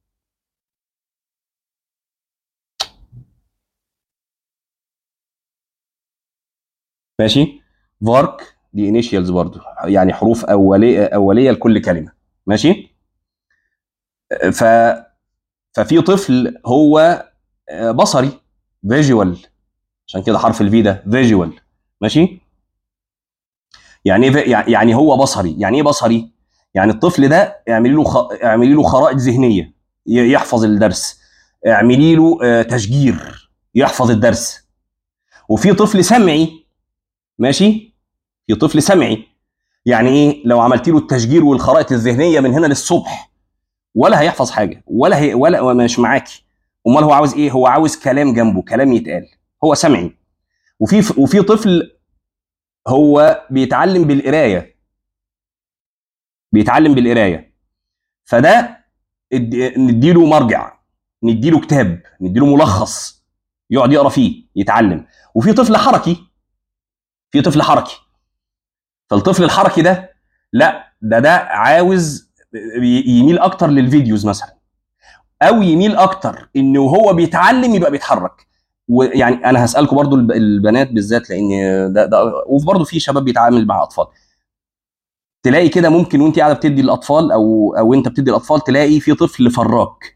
ماشي؟ فارك دي انيشيالز برضه، يعني حروف اوليه لكل كلمه. ماشي؟ ف ففي طفل هو بصري، فيجوال، عشان كده حرف الفي ده فيجوال. ماشي؟ يعني ايه يعني هو بصري؟ يعني ايه بصري؟ يعني الطفل ده اعملي له خرائط ذهنيه يحفظ الدرس، اعملي له تشجير يحفظ الدرس. وفي طفل سمعي. ماشي؟ في طفل سمعي، يعني ايه؟ لو عملت له التشجير والخرائط الذهنيه من هنا للصبح ولا هيحفظ حاجه، ولا مش معاكي. امال هو عاوز ايه؟ هو عاوز كلام جنبه، كلام يتقال. هو سمعي. وفي طفل هو بيتعلم بالقرايه، بيتعلم بالقرايه. فده نديله مرجع، نديله كتاب، نديله ملخص يقعد يقرا فيه يتعلم. وفي طفل حركي، في طفل حركي. فالطفل الحركي ده لا، ده عاوز يميل اكتر للفيديوز مثلا، او يميل اكتر انه هو بيتعلم يبقى بيتحرك. ويعني انا هسالكم برضو البنات بالذات، لان ده وبرضو في شباب بيتعامل مع اطفال. تلاقي كده ممكن وانت قاعده بتدي الاطفال او انت بتدي الاطفال، تلاقي في طفل فراك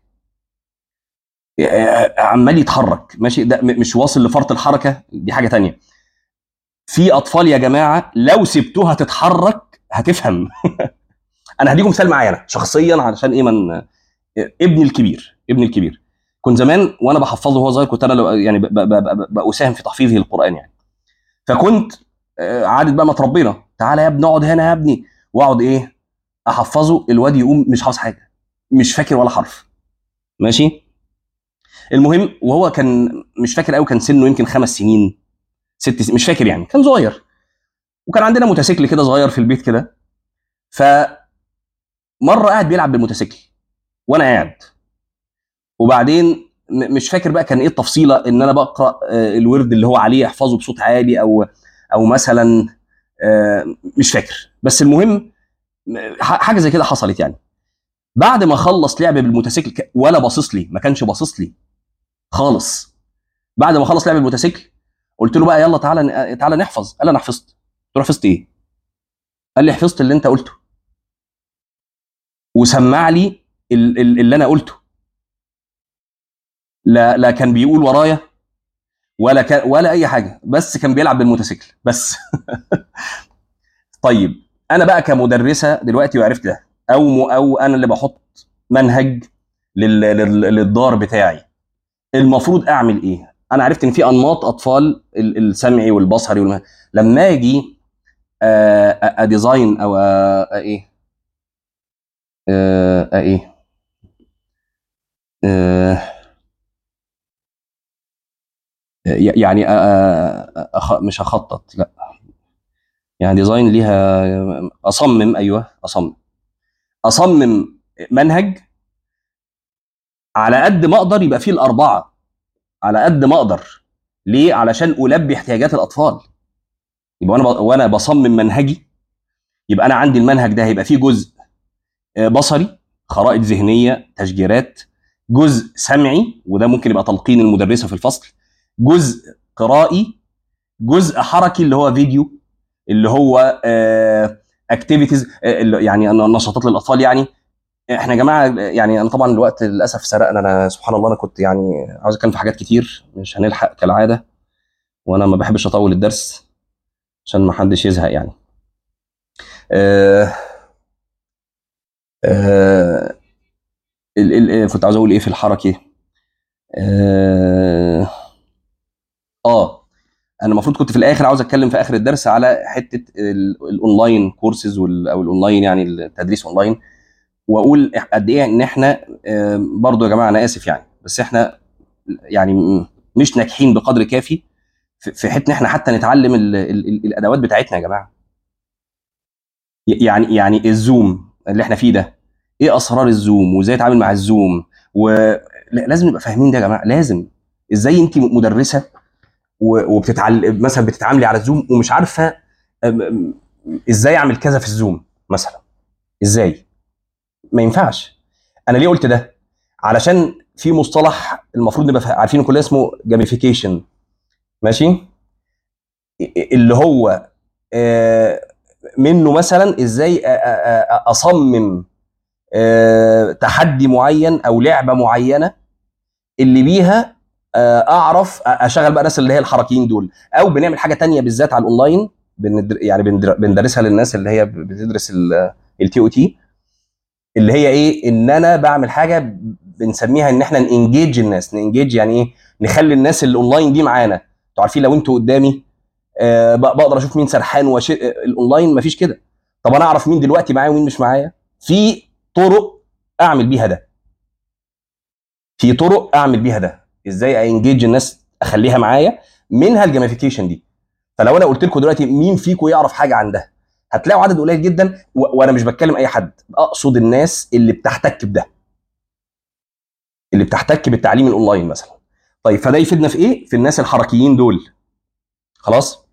عمال يتحرك. ماشي؟ ده مش واصل لفرط الحركه، دي حاجه تانية. في اطفال يا جماعه لو سبتوها تتحرك هتفهم. انا هديكم مثال معايا انا شخصيا علشان ايه من ابني الكبير كنت زمان وانا بحفظه وهو صغير، كنت انا يعني بساهم في تحفيظه القران يعني. فكنت عادة بقى ما تربينا، تعالى يا ابني اقعد هنا يا ابني، واقعد ايه احفظه، الواد يقوم مش حافظ حاجه، مش فاكر ولا حرف. ماشي؟ المهم وهو كان مش فاكر قوي، كان سنه يمكن 5 سنين 6 سنين، مش فاكر يعني، كان صغير. وكان عندنا موتوسيكل كده صغير في البيت كده. فمره قاعد بيلعب بالموتوسيكل وانا قاعد، وبعدين مش فاكر بقى كان ايه التفصيله، ان انا بقرا الورد اللي هو عليه احفظه بصوت عالي، او مثلا مش فاكر. بس المهم حاجه زي كده حصلت يعني. بعد ما خلص لعب بالموتوسيكل ولا باصص لي، ما كانش باصص لي خالص. بعد ما خلص لعب بالموتوسيكل قلت له بقى يلا تعالى تعالى نحفظ. قال انا حفظت. قلت له حفظت ايه؟ قال لي حفظت اللي انت قلته. وسمع لي اللي انا قلته. لا كان بيقول ورايا، ولا اي حاجه، بس كان بيلعب بالموتوسيكل بس. طيب انا بقى كمدرسه دلوقتي وعرفت ده، او انا اللي بحط منهج للدار بتاعي، المفروض اعمل ايه؟ انا عرفت ان في انماط اطفال، السمعي والبصري لما اجي اديزاين او ايه ايه يعني مش هخطط، لا، يعني ديزاين ليها، اصمم، ايوه اصمم منهج على قد ما اقدر يبقى فيه الاربعه، على قد ما اقدر. ليه؟ علشان البي احتياجات الاطفال. يبقى وانا بصمم منهجي، يبقى انا عندي المنهج ده هيبقى فيه جزء بصري، خرائط ذهنيه، تشجيرات، جزء سمعي وده ممكن يبقى تلقين المدرسه في الفصل، جزء قرائي، جزء حركي اللي هو فيديو، اللي هو اكتيفيتيز، يعني نشاطات للاطفال. يعني احنا يا جماعه، يعني انا طبعا الوقت للاسف سرقنا، انا سبحان الله انا كنت يعني عاوز اتكلم في حاجات كتير، مش هنلحق كالعاده، وانا ما بحبش اطول الدرس عشان ما حدش يزهق يعني. آه آه كنت عاوز اقول ايه في الحركه؟ اه, انا المفروض كنت في الاخر عاوز اتكلم في اخر الدرس على حته الاونلاين كورسز او الاونلاين، يعني التدريس اونلاين، واقول قد ايه ان احنا برضو يا جماعه انا اسف يعني، بس احنا يعني مش ناجحين بقدر كافي في حته ان احنا حتى نتعلم الادوات بتاعتنا يا جماعه. يعني الزوم اللي احنا فيه ده، ايه اسرار الزوم وازاي اتعامل مع الزوم، لازم نبقى فاهمين ده يا جماعه. لازم. ازاي انت مدرسه وبتتعلم مثلا بتتعاملي على الزوم ومش عارفه ازاي اعمل كذا في الزوم مثلا؟ ازاي؟ ما ينفعش. انا ليه قلت ده؟ علشان في مصطلح المفروض نبقى عارفينه كلنا اسمه جاميفيكيشن، ماشي؟ اللي هو منه مثلا ازاي اصمم تحدي معين او لعبه معينه اللي بيها اعرف اشغل بقى الناس اللي هي الحركيين دول، او بنعمل حاجه تانية بالذات على الاونلاين، يعني بندرسها للناس اللي هي بتدرس التي او تي، اللي هي ايه؟ ان انا بعمل حاجه بنسميها ان احنا نانجيج الناس. نانجيج يعني ايه؟ نخلي الناس اللي اونلاين دي معانا. انتوا عارفين لو انتوا قدامي بقدر اشوف مين سرحان الاونلاين مفيش كده. طب انا اعرف مين دلوقتي معايا ومين مش معايا؟ في طرق اعمل بيها ده، في طرق اعمل بيها ده. ازاي انجيج الناس اخليها معايا؟ منها الجيميفيكيشن دي. فلو انا قلت لكم دلوقتي مين فيكم يعرف حاجه عن ده، هتلاقوا عدد قليل جدا، وانا مش بتكلم اي حد، اقصد الناس اللي بتحتك بده، اللي بتحتك بالتعليم الاونلاين مثلا. طيب فده يفيدنا في ايه؟ في الناس الحركيين دول. خلاص.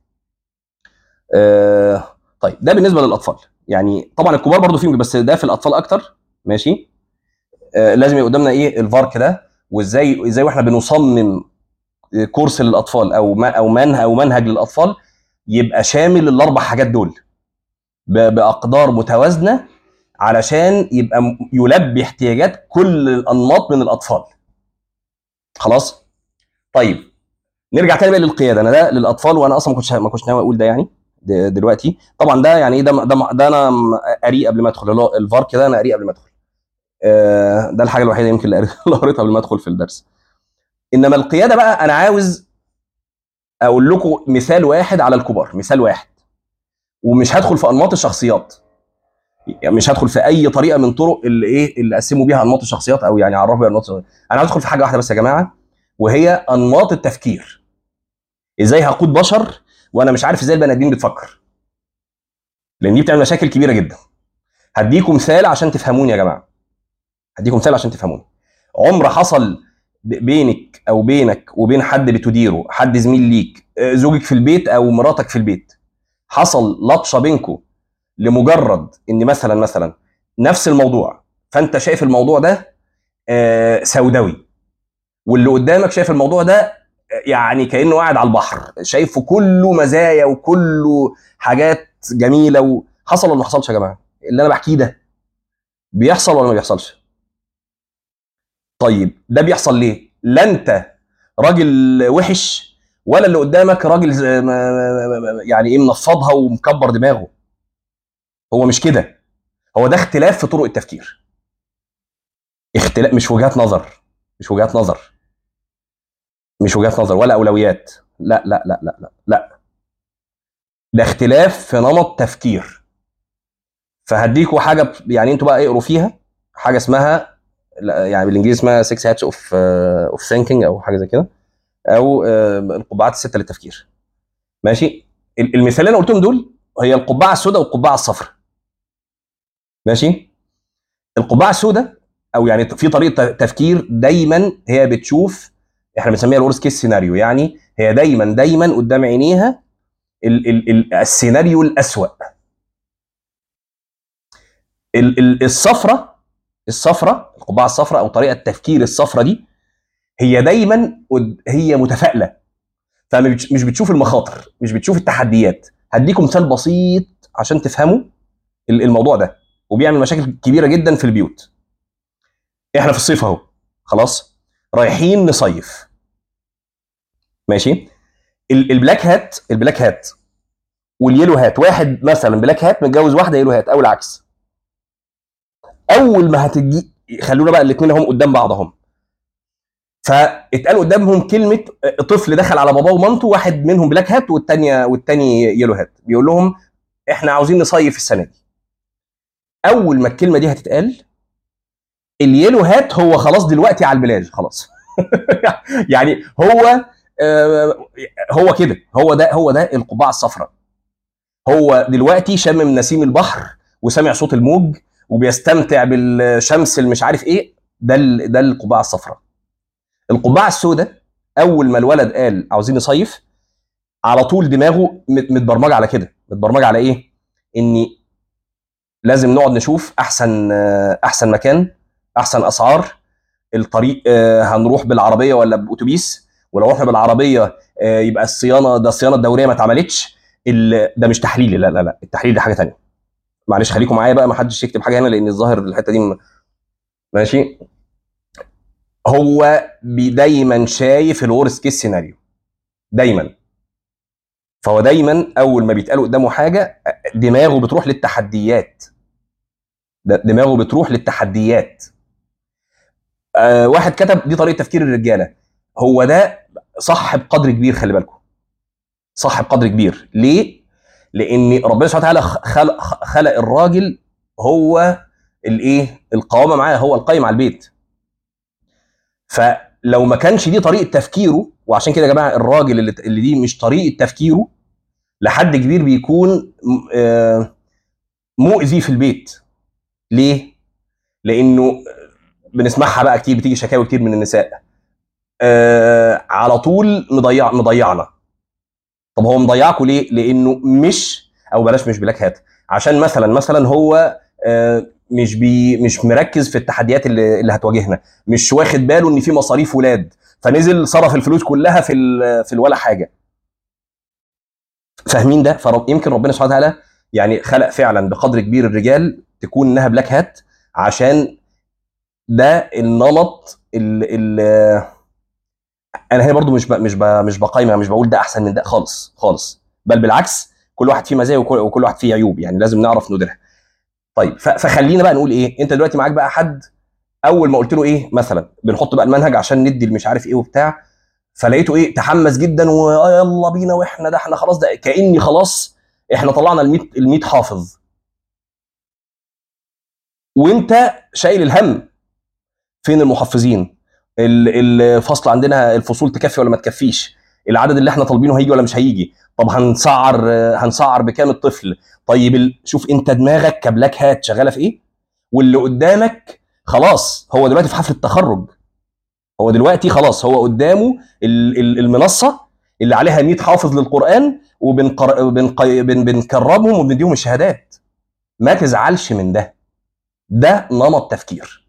طيب ده بالنسبه للاطفال. يعني طبعا الكبار برضو فيهم، بس ده في الاطفال اكتر. ماشي. لازم يبقى قدامنا ايه؟ الفارك ده، وازاي واحنا بنصمم كورس للاطفال او منهج للاطفال، يبقى شامل الاربع حاجات دول باقدار متوازنه، علشان يبقى يلبي احتياجات كل الانماط من الاطفال. خلاص. طيب نرجع تاني بقى للقياده. انا ده للاطفال، وانا اصلا ما كنتش ناوي اقول ده يعني. دلوقتي طبعا ده يعني ايه؟ ده انا قاري قبل ما ادخل، اللي هو الفار كده، انا قاري قبل ما ادخل. ده الحاجه الوحيده يمكن اللي قريتها قبل ما ادخل في الدرس. انما القياده بقى انا عاوز اقول لكم مثال واحد على الكبار، مثال واحد، ومش هدخل في انماط الشخصيات، يعني مش هدخل في اي طريقه من طرق اللي ايه اللي قسموا بيها انماط الشخصيات، او يعني عرفوا بيها انماط الشخصيات. انا هدخل في حاجه واحده بس يا جماعه، وهي انماط التفكير. ازاي هقود بشر وانا مش عارف ازاي البني ادمين بتفكر؟ لان دي بتعمل مشاكل كبيره جدا. هديكم مثال عشان تفهموني يا جماعه، هديكم مثال عشان تفهموني. عمر حصل بينك او بينك وبين حد بتديره، حد زميل ليك، زوجك في البيت او مراتك في البيت، حصل لطشه بينكم لمجرد ان مثلا نفس الموضوع، فانت شايف الموضوع ده سوداوي، واللي قدامك شايف الموضوع ده يعني كانه قاعد على البحر، شايفه كله مزايا وكله حاجات جميله، حصل ولا ما حصلش يا جماعه؟ اللي انا بحكيه ده بيحصل ولا ما بيحصلش؟ طيب ده بيحصل ليه؟ لا انت راجل وحش، ولا اللي قدامك راجل يعني ايه منفضها ومكبر دماغه. هو مش كده، هو ده اختلاف في طرق التفكير، اختلاف مش وجهات نظر، مش وجهات نظر، مش وجهات نظر ولا اولويات، لا لا لا لا لا لا، ده اختلاف في نمط تفكير. فهديكوا حاجه يعني انتوا بقى اقروا فيها حاجه اسمها، يعني بالانجليزي اسمها 6 هاتس اوف ثينكينج او حاجه زي كده، او القبعات السته للتفكير. ماشي. المثال اللي انا قلتهم دول هي القبعه السوداء والقبعه الصفراء. ماشي. القبعه السوداء او يعني في طريقه تفكير دايما هي بتشوف، احنا بنسميها الورست كيس سيناريو، يعني هي دايما قدام عينيها السيناريو الاسوأ. الصفراء، القبعه الصفراء او طريقه تفكير الصفراء دي هي دايما هي متفائله، فمش بتشوف المخاطر، مش بتشوف التحديات. هديكم مثال بسيط عشان تفهموا الموضوع ده، وبيعمل مشاكل كبيره جدا في البيوت. احنا في الصيف اهو، خلاص رايحين نصيف. ماشي. البلاك هات واليلو هات، واحد مثلا بلاك هات متجوز واحده يلو هات او العكس، اول ما هتجي خلونا بقى الاثنين هم قدام بعض هم، فاتقال قدامهم كلمه طفل دخل على باباه ومامته، واحد منهم بلاك هات والتاني يلو هات، بيقول لهم احنا عاوزين نصيف السنه دي. اول ما الكلمه دي هتتقال، اليلو هات هو خلاص دلوقتي على البلاج خلاص. يعني هو كده، هو ده القبعه الصفراء. هو دلوقتي شامم نسيم البحر وسامع صوت الموج وبيستمتع بالشمس المش عارف ايه، ده القبعه الصفراء. القبعه السوداء اول ما الولد قال عاوزين نصيف، على طول دماغه متبرمجه على كده، متبرمجه على ايه؟ اني لازم نقعد نشوف احسن مكان، احسن اسعار، الطريق هنروح بالعربيه ولا باتوبيس، ولو رحنا بالعربيه يبقى الصيانه الدوريه ما اتعملتش. ده مش تحليل، لا لا لا، التحليل دي حاجه ثانيه. معلش خليكم معايا بقى، ما حدش يكتب حاجه هنا لان الظاهر الحته دي ماشي. هو دايما شايف الورست كيس سيناريو دايما، فهو دايما اول ما بيتقال قدامه حاجه دماغه بتروح للتحديات، دماغه بتروح للتحديات. واحد كتب دي طريقه تفكير الرجاله، هو ده صح بقدر كبير، خلي بالكم، صح بقدر كبير. ليه؟ لان ربنا سبحانه وتعالى خلق الراجل هو الايه، القوامه معاه، هو القايم على البيت. فلو ما كانش دي طريقه تفكيره، وعشان كده يا جماعه الراجل اللي دي مش طريقه تفكيره لحد كبير بيكون مؤذي في البيت. ليه؟ لانه بنسمعها بقى كتير، بتيجي شكاوي كتير من النساء على طول مضيعنا. طب هو مضيعكوا ليه؟ لانه او بلاش مش بلاك هات، عشان مثلا هو مش مركز في التحديات اللي هتواجهنا، مش واخد باله ان في مصاريف ولاد، فنزل صرف الفلوس كلها في ولا حاجه. فاهمين ده؟ يمكن ربنا سبحانه وتعالى يعني خلق فعلا بقدر كبير الرجال تكون انها بلاك هات، عشان ده النمط انا هنا برضو مش بقايمه، مش بقول ده احسن من ده خالص خالص، بل بالعكس، كل واحد فيه مزايا وكل واحد فيه عيوب، يعني لازم نعرف نديرها. طيب فخلينا بقى نقول ايه، انت دلوقتي معاك بقى حد، اول ما قلت له ايه مثلا بنحط بقى المنهج عشان ندي مش عارف ايه وبتاع، فلقيته ايه تحمس جدا ويلا بينا، واحنا ده احنا خلاص، ده كاني خلاص احنا طلعنا ال100 حافظ، وانت شايل الهم. فين المحفزين؟ الفصل عندنا الفصول تكفي ولا ما تكفيش؟ العدد اللي احنا طالبينه هيجي ولا مش هيجي؟ طب هنسعر بكام الطفل؟ طيب شوف انت دماغك كبلاك هات شغاله في ايه، واللي قدامك خلاص هو دلوقتي في حفله التخرج، هو دلوقتي خلاص هو قدامه المنصه اللي عليها 100 حافظ للقران، وبنكرمهم وبنديهم الشهادات. ما تزعلش من ده، ده نمط تفكير،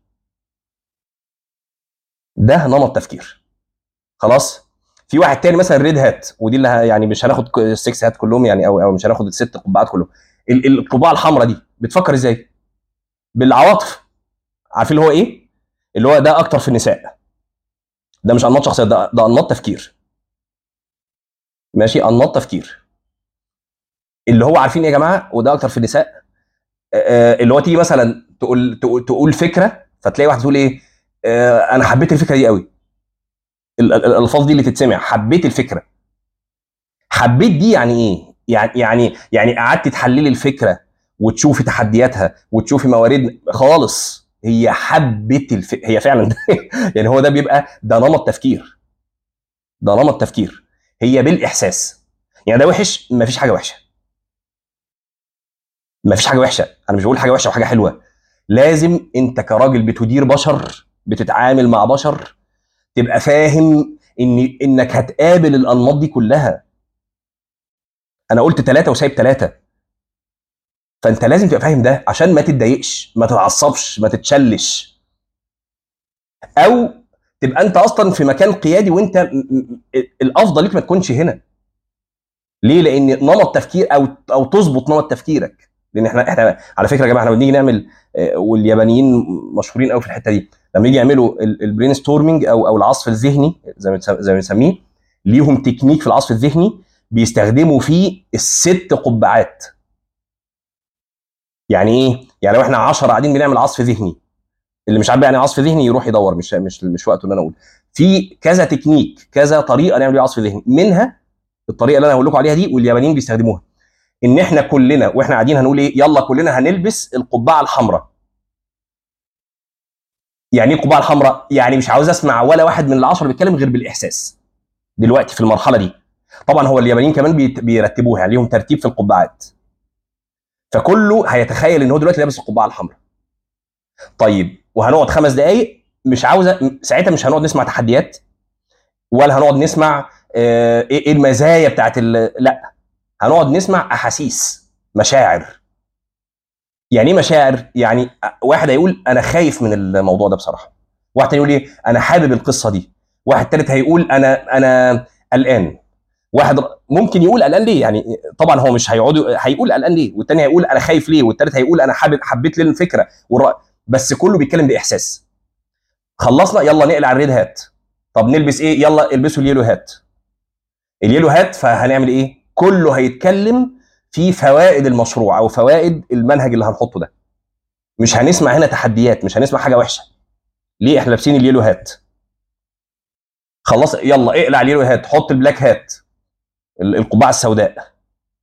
ده نمط تفكير. خلاص. في واحد تاني مثلا ريد هات، ودي اللي يعني مش هناخد السكس هات كلهم يعني، او مش هناخد الست قبعات كلهم. القبعه الحمراء دي بتفكر ازاي؟ بالعواطف. عارفين اللي هو ايه؟ اللي هو ده اكتر في النساء، ده مش انماط شخصيه، ده انماط تفكير. ماشي، انماط تفكير اللي هو عارفين يا جماعه، وده اكتر في النساء، اللي هو تيجي مثلا تقول فكره، فتلاقي واحد تقول ايه، انا حبيت الفكره دي قوي. الالفاظ دي اللي تتسمع، حبيت الفكره. حبيت دي يعني ايه؟ يعني قعدت تحللي الفكره وتشوفي تحدياتها وتشوفي موارد خالص. هي حبت هي فعلا يعني هو ده بيبقى ده نمط تفكير. ده نمط تفكير. هي بالاحساس. يعني ده وحش؟ مفيش حاجه وحشه. مفيش حاجه وحشه. انا مش بقول حاجه وحشه وحاجه حلوه. لازم انت كراجل بتدير بشر، بتتعامل مع بشر، تبقى فاهم انك هتقابل الانماط دي كلها. انا قلت ثلاثه وسايب ثلاثه. فانت لازم تبقى فاهم ده عشان ما تتضايقش، ما تتعصبش، ما تتشلش، او تبقى انت اصلا في مكان قيادي وانت الافضل ليك ما تكونش هنا. ليه؟ لان نمط تفكير او تظبط نمط تفكيرك. لان احنا على فكره يا جماعه، احنا بنيجي نعمل واليابانيين مشهورين قوي في الحته دي، لما يجي يعملوا البرين ستورمنج او العصف الذهني زي ما بنسميه، ليهم تكنيك في العصف الذهني بيستخدموا فيه الست قبعات. يعني ايه؟ يعني لو احنا 10 قاعدين بنعمل عصف ذهني، اللي مش عارف يعني عصف ذهني يروح يدور، مش وقته ان انا اقول. في كذا تكنيك، كذا طريقه نعمل بيها عصف ذهني، منها الطريقه اللي انا هقول لكم عليها دي واليابانيين بيستخدموها. ان احنا كلنا واحنا قاعدين هنقول ايه؟ يلا كلنا هنلبس القبعه الحمراء. يعني ايه القبعه الحمراء؟ يعني مش عاوز اسمع ولا واحد من العشره بيتكلم غير بالاحساس دلوقتي في المرحله دي. طبعا هو اليابانيين كمان بيرتبوها، يعني ليهم ترتيب في القبعات. فكله هيتخيل ان هو دلوقتي لابس القبعه الحمراء. طيب وهنقعد 5 دقائق، مش عاوزه ساعتها، مش هنقعد نسمع تحديات، ولا هنقعد نسمع ايه المزايا بتاعت لا، هنقعد نسمع احاسيس، مشاعر. يعني ايه مشاعر؟ يعني واحد هيقول انا خايف من الموضوع ده بصراحه، واحد تاني يقول ايه انا حابب القصه دي، واحد تالت هيقول انا قلقان، واحد ممكن يقول قلقان ليه، يعني طبعا هو مش هيقول قلقان ليه، والتاني هيقول انا خايف ليه، والتالت هيقول انا حبيت ليه الفكره بس كله بيتكلم باحساس. خلصنا، يلا نقلع الريد هات. طب نلبس ايه؟ يلا البسوا اليلو هات. اليلو هات، فهنعمل ايه؟ كله هيتكلم في فوائد المشروع او فوائد المنهج اللي هنحطه ده. مش هنسمع هنا تحديات، مش هنسمع حاجه وحشه. ليه؟ احنا لابسين اليلو هات. خلاص، يلا اقلع اليلو هات، حط البلاك هات، القبعه السوداء.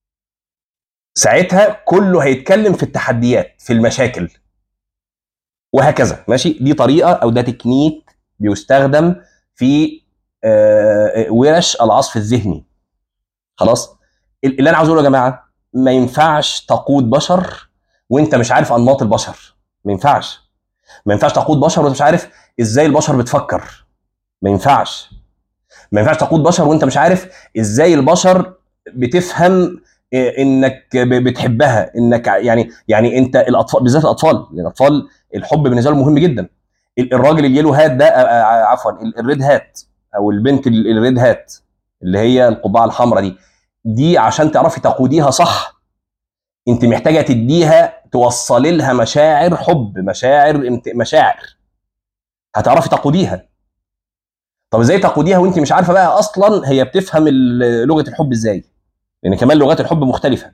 ساعتها كله هيتكلم في التحديات، في المشاكل، وهكذا. ماشي؟ دي طريقه او ده تكنيك بيستخدم في ورش العصف الذهني. خلاص؟ اللي انا عاوز اقوله يا جماعه، ما ينفعش تقود بشر وانت مش عارف انماط البشر. ما ينفعش. ما ينفعش تقود بشر وانت مش عارف ازاي البشر بتفكر. ما ينفعش. ما ينفعش تقود بشر وانت مش عارف ازاي البشر بتفهم انك بتحبها، انك يعني انت الاطفال بالذات، الاطفال الحب بالنسبه لهم مهم جدا. الراجل اليلو هات ده عفوا الريد هات، او البنت الريد هات اللي هي القبعه الحمراء دي عشان تعرفي تقوديها صح، انت محتاجه تديها، توصلي لها مشاعر حب، مشاعر هتعرفي تقوديها. طب ازاي تقوديها وانت مش عارفه بقى اصلا هي بتفهم لغه الحب ازاي؟ لان كمان لغات الحب مختلفه،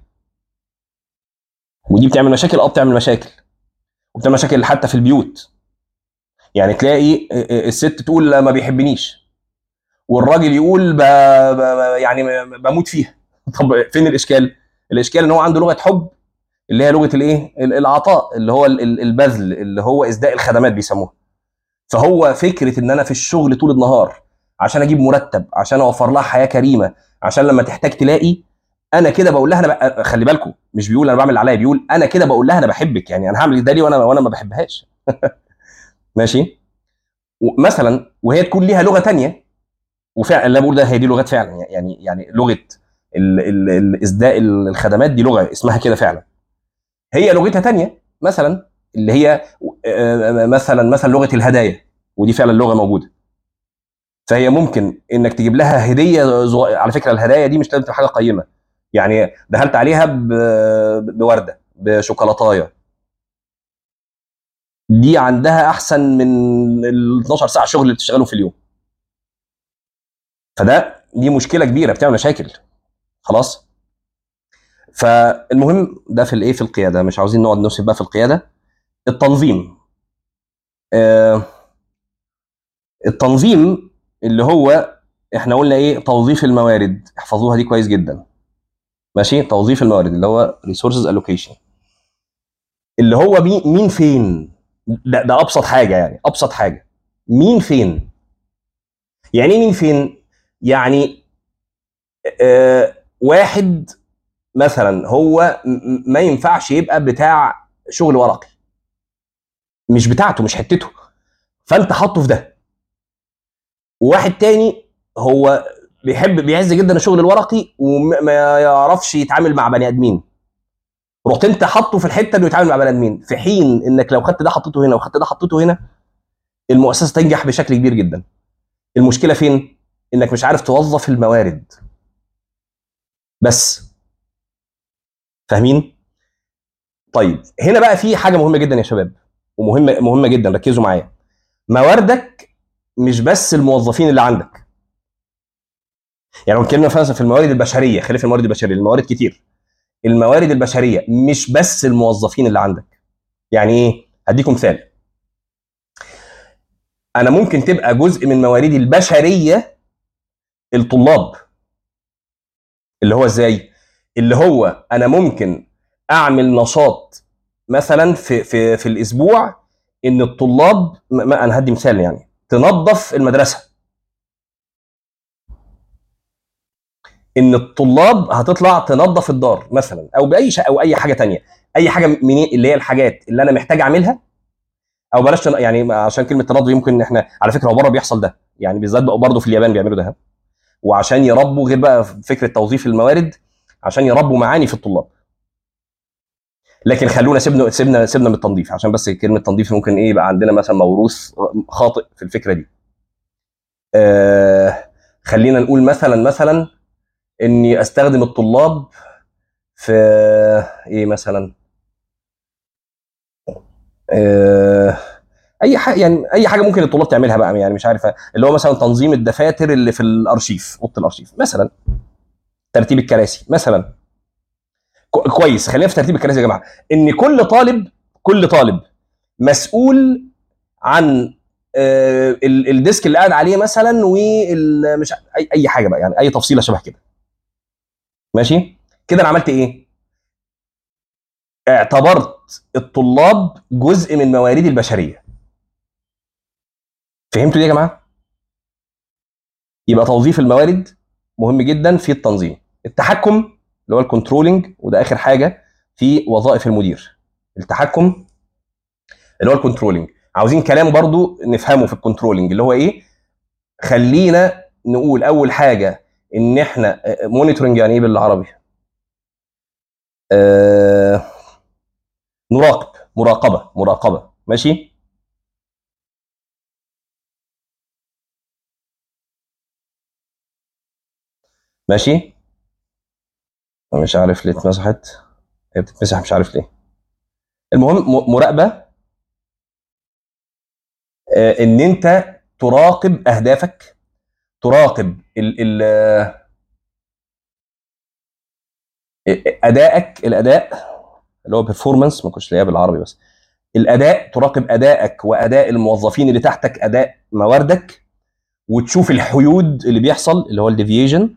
ودي بتعمل مشاكل. بتعمل مشاكل، وبتعمل مشاكل حتى في البيوت. يعني تلاقي الست تقول لا ما بيحبنيش، والراجل يقول يعني بموت فيها. طب فين الاشكال؟ الاشكال ان هو عنده لغه حب، اللي هي لغه الايه، العطاء، اللي هو البذل، اللي هو اسداء الخدمات بيسموها. فهو فكره ان انا في الشغل طول النهار عشان اجيب مرتب، عشان اوفر لها حياه كريمه، عشان لما تحتاج تلاقي، انا كده بقول لها خلي بالكم، مش بيقول انا بعمل اللي عليا، بيقول انا كده بقول لها انا بحبك. يعني انا هعمل ده ليه وانا ما بحبهاش؟ ماشي؟ مثلا وهي تكون ليها لغه تانية، وفعلا اللي بقول ده هي دي لغات فعلا. يعني لغه اسداء الخدمات دي لغه اسمها كده فعلا. هي لغتها تانية مثلا، اللي هي مثلا لغه الهدايا، ودي فعلا لغه موجوده. فهي ممكن انك تجيب لها هديه على فكره الهدايا دي مش لازم تبقى حاجه قيمه. يعني دخلت عليها بورده، بشوكولاتايه، دي عندها احسن من ال 12 ساعه شغل اللي بتشتغلهم في اليوم. دي مشكله كبيره بتعمل مشاكل. خلاص؟ فالمهم ده في الايه، في القياده، مش عاوزين نقعد نوصف بقى في القياده. التنظيم، آه التنظيم اللي هو احنا قلنا ايه، توظيف الموارد، احفظوها دي كويس جدا. ماشي، توظيف الموارد اللي هو resources allocation، اللي هو مين فين. ده ابسط حاجه، يعني ابسط حاجه. مين فين؟ يعني ايه مين فين؟ يعني واحد مثلا هو ما ينفعش يبقى بتاع شغل ورقي، مش بتاعته، مش حتته، فانت حاطه في ده. وواحد تاني هو بيعز جدا الشغل الورقي وما يعرفش يتعامل مع بني ادمين، رحت انت حاطه في الحته انه يتعامل مع بني ادمين، في حين انك لو خدت ده حطيته هنا وخدت ده حطيته هنا المؤسسه تنجح بشكل كبير جدا. المشكله فين؟ انك مش عارف توظف الموارد بس. فاهمين؟ طيب هنا بقى في حاجه مهمه جدا يا شباب، ومهمه مهمه جدا، ركزوا معايا. مواردك مش بس الموظفين اللي عندك. يعني لو اتكلمنا مثلا في الموارد البشريه، خلينا في الموارد البشريه، الموارد كتير. الموارد البشريه مش بس الموظفين اللي عندك. يعني ايه؟ هديكم مثال. انا ممكن تبقى جزء من مواردي البشريه الطلاب. اللي هو ازاي؟ اللي هو انا ممكن اعمل نشاط مثلا في الاسبوع، ان الطلاب انا هدي مثال، يعني تنظف المدرسه، ان الطلاب هتطلع تنظف الدار مثلا، او باي شيء او اي حاجه تانية. اي حاجه من اللي هي الحاجات اللي انا محتاج اعملها. او بلاش يعني عشان كلمه تنظف يمكن احنا على فكره هو بره بيحصل ده، يعني بالذات برضه في اليابان بيعملوا ده. وعشان يربوا، غير بقى فكره توظيف الموارد، عشان يربوا معاني في الطلاب. لكن خلونا سيبنا من التنظيف، عشان بس كلمه تنظيف ممكن ايه يبقى عندنا مثلا موروث خاطئ في الفكره دي. خلينا نقول مثلا اني استخدم الطلاب في ايه مثلا. آه اي حاجه، يعني اي حاجه ممكن الطلاب تعملها بقى، يعني مش عارف، اللي هو مثلا تنظيم الدفاتر اللي في الارشيف، اوضه الارشيف مثلا، ترتيب الكراسي مثلا. كويس، خلينا في ترتيب الكراسي يا جماعه. ان كل طالب مسؤول عن الديسك اللي قاعد عليه مثلا، ومش اي حاجه بقى، يعني اي تفصيله شبه كده. ماشي كده، انا عملت ايه؟ اعتبرت الطلاب جزء من مواردي البشريه. فهمتوا دي يا جماعه؟ يبقى توظيف الموارد مهم جدا في التنظيم. التحكم اللي هو الكنترولنج، وده اخر حاجه في وظائف المدير. التحكم اللي هو الكنترولنج، عاوزين كلام برضو نفهمه في الكنترولنج اللي هو ايه. خلينا نقول اول حاجه ان احنا مونيتورنج، يعني ايه بالعربي؟ آه نراقب، مراقبه. ماشي. ماشي، مش عارف ليه اتمسحت، هي بتتمسح مش عارف ليه. المهم مراقبه، ان انت تراقب اهدافك، تراقب ال ادائك، الاداء اللي هو بيرفورمانس، ما كنتش لاقيها بالعربي بس. الاداء، تراقب ادائك واداء الموظفين اللي تحتك، اداء مواردك، وتشوف الحيود اللي بيحصل اللي هو الديفيجن،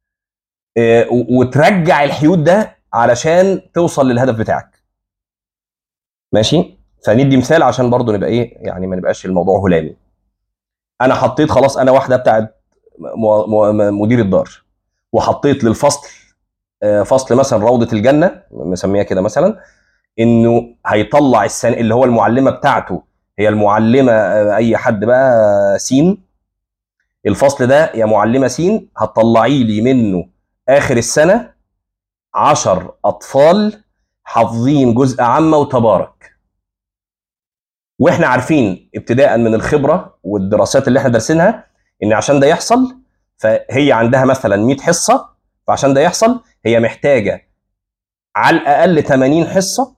وترجع الحيود ده علشان توصل للهدف بتاعك. ماشي. فندي مثال عشان برضو نبقى ايه، يعني ما نبقاش الموضوع هلامي. انا حطيت خلاص، انا واحده بتاعت مدير الدار، وحطيت للفصل فصل مثلا روضه الجنه مسميها كده مثلا، انه هيطلع السنه اللي هو المعلمه بتاعته، هي المعلمه اي حد بقى سين. الفصل ده يا معلمه سين هتطلعي لي منه اخر السنه 10 اطفال حافظين جزء عامه وتبارك. واحنا عارفين ابتداء من الخبره والدراسات اللي احنا دارسينها ان عشان ده يحصل فهي عندها مثلا 100 حصه، فعشان ده يحصل هي محتاجه على الاقل 80 حصه،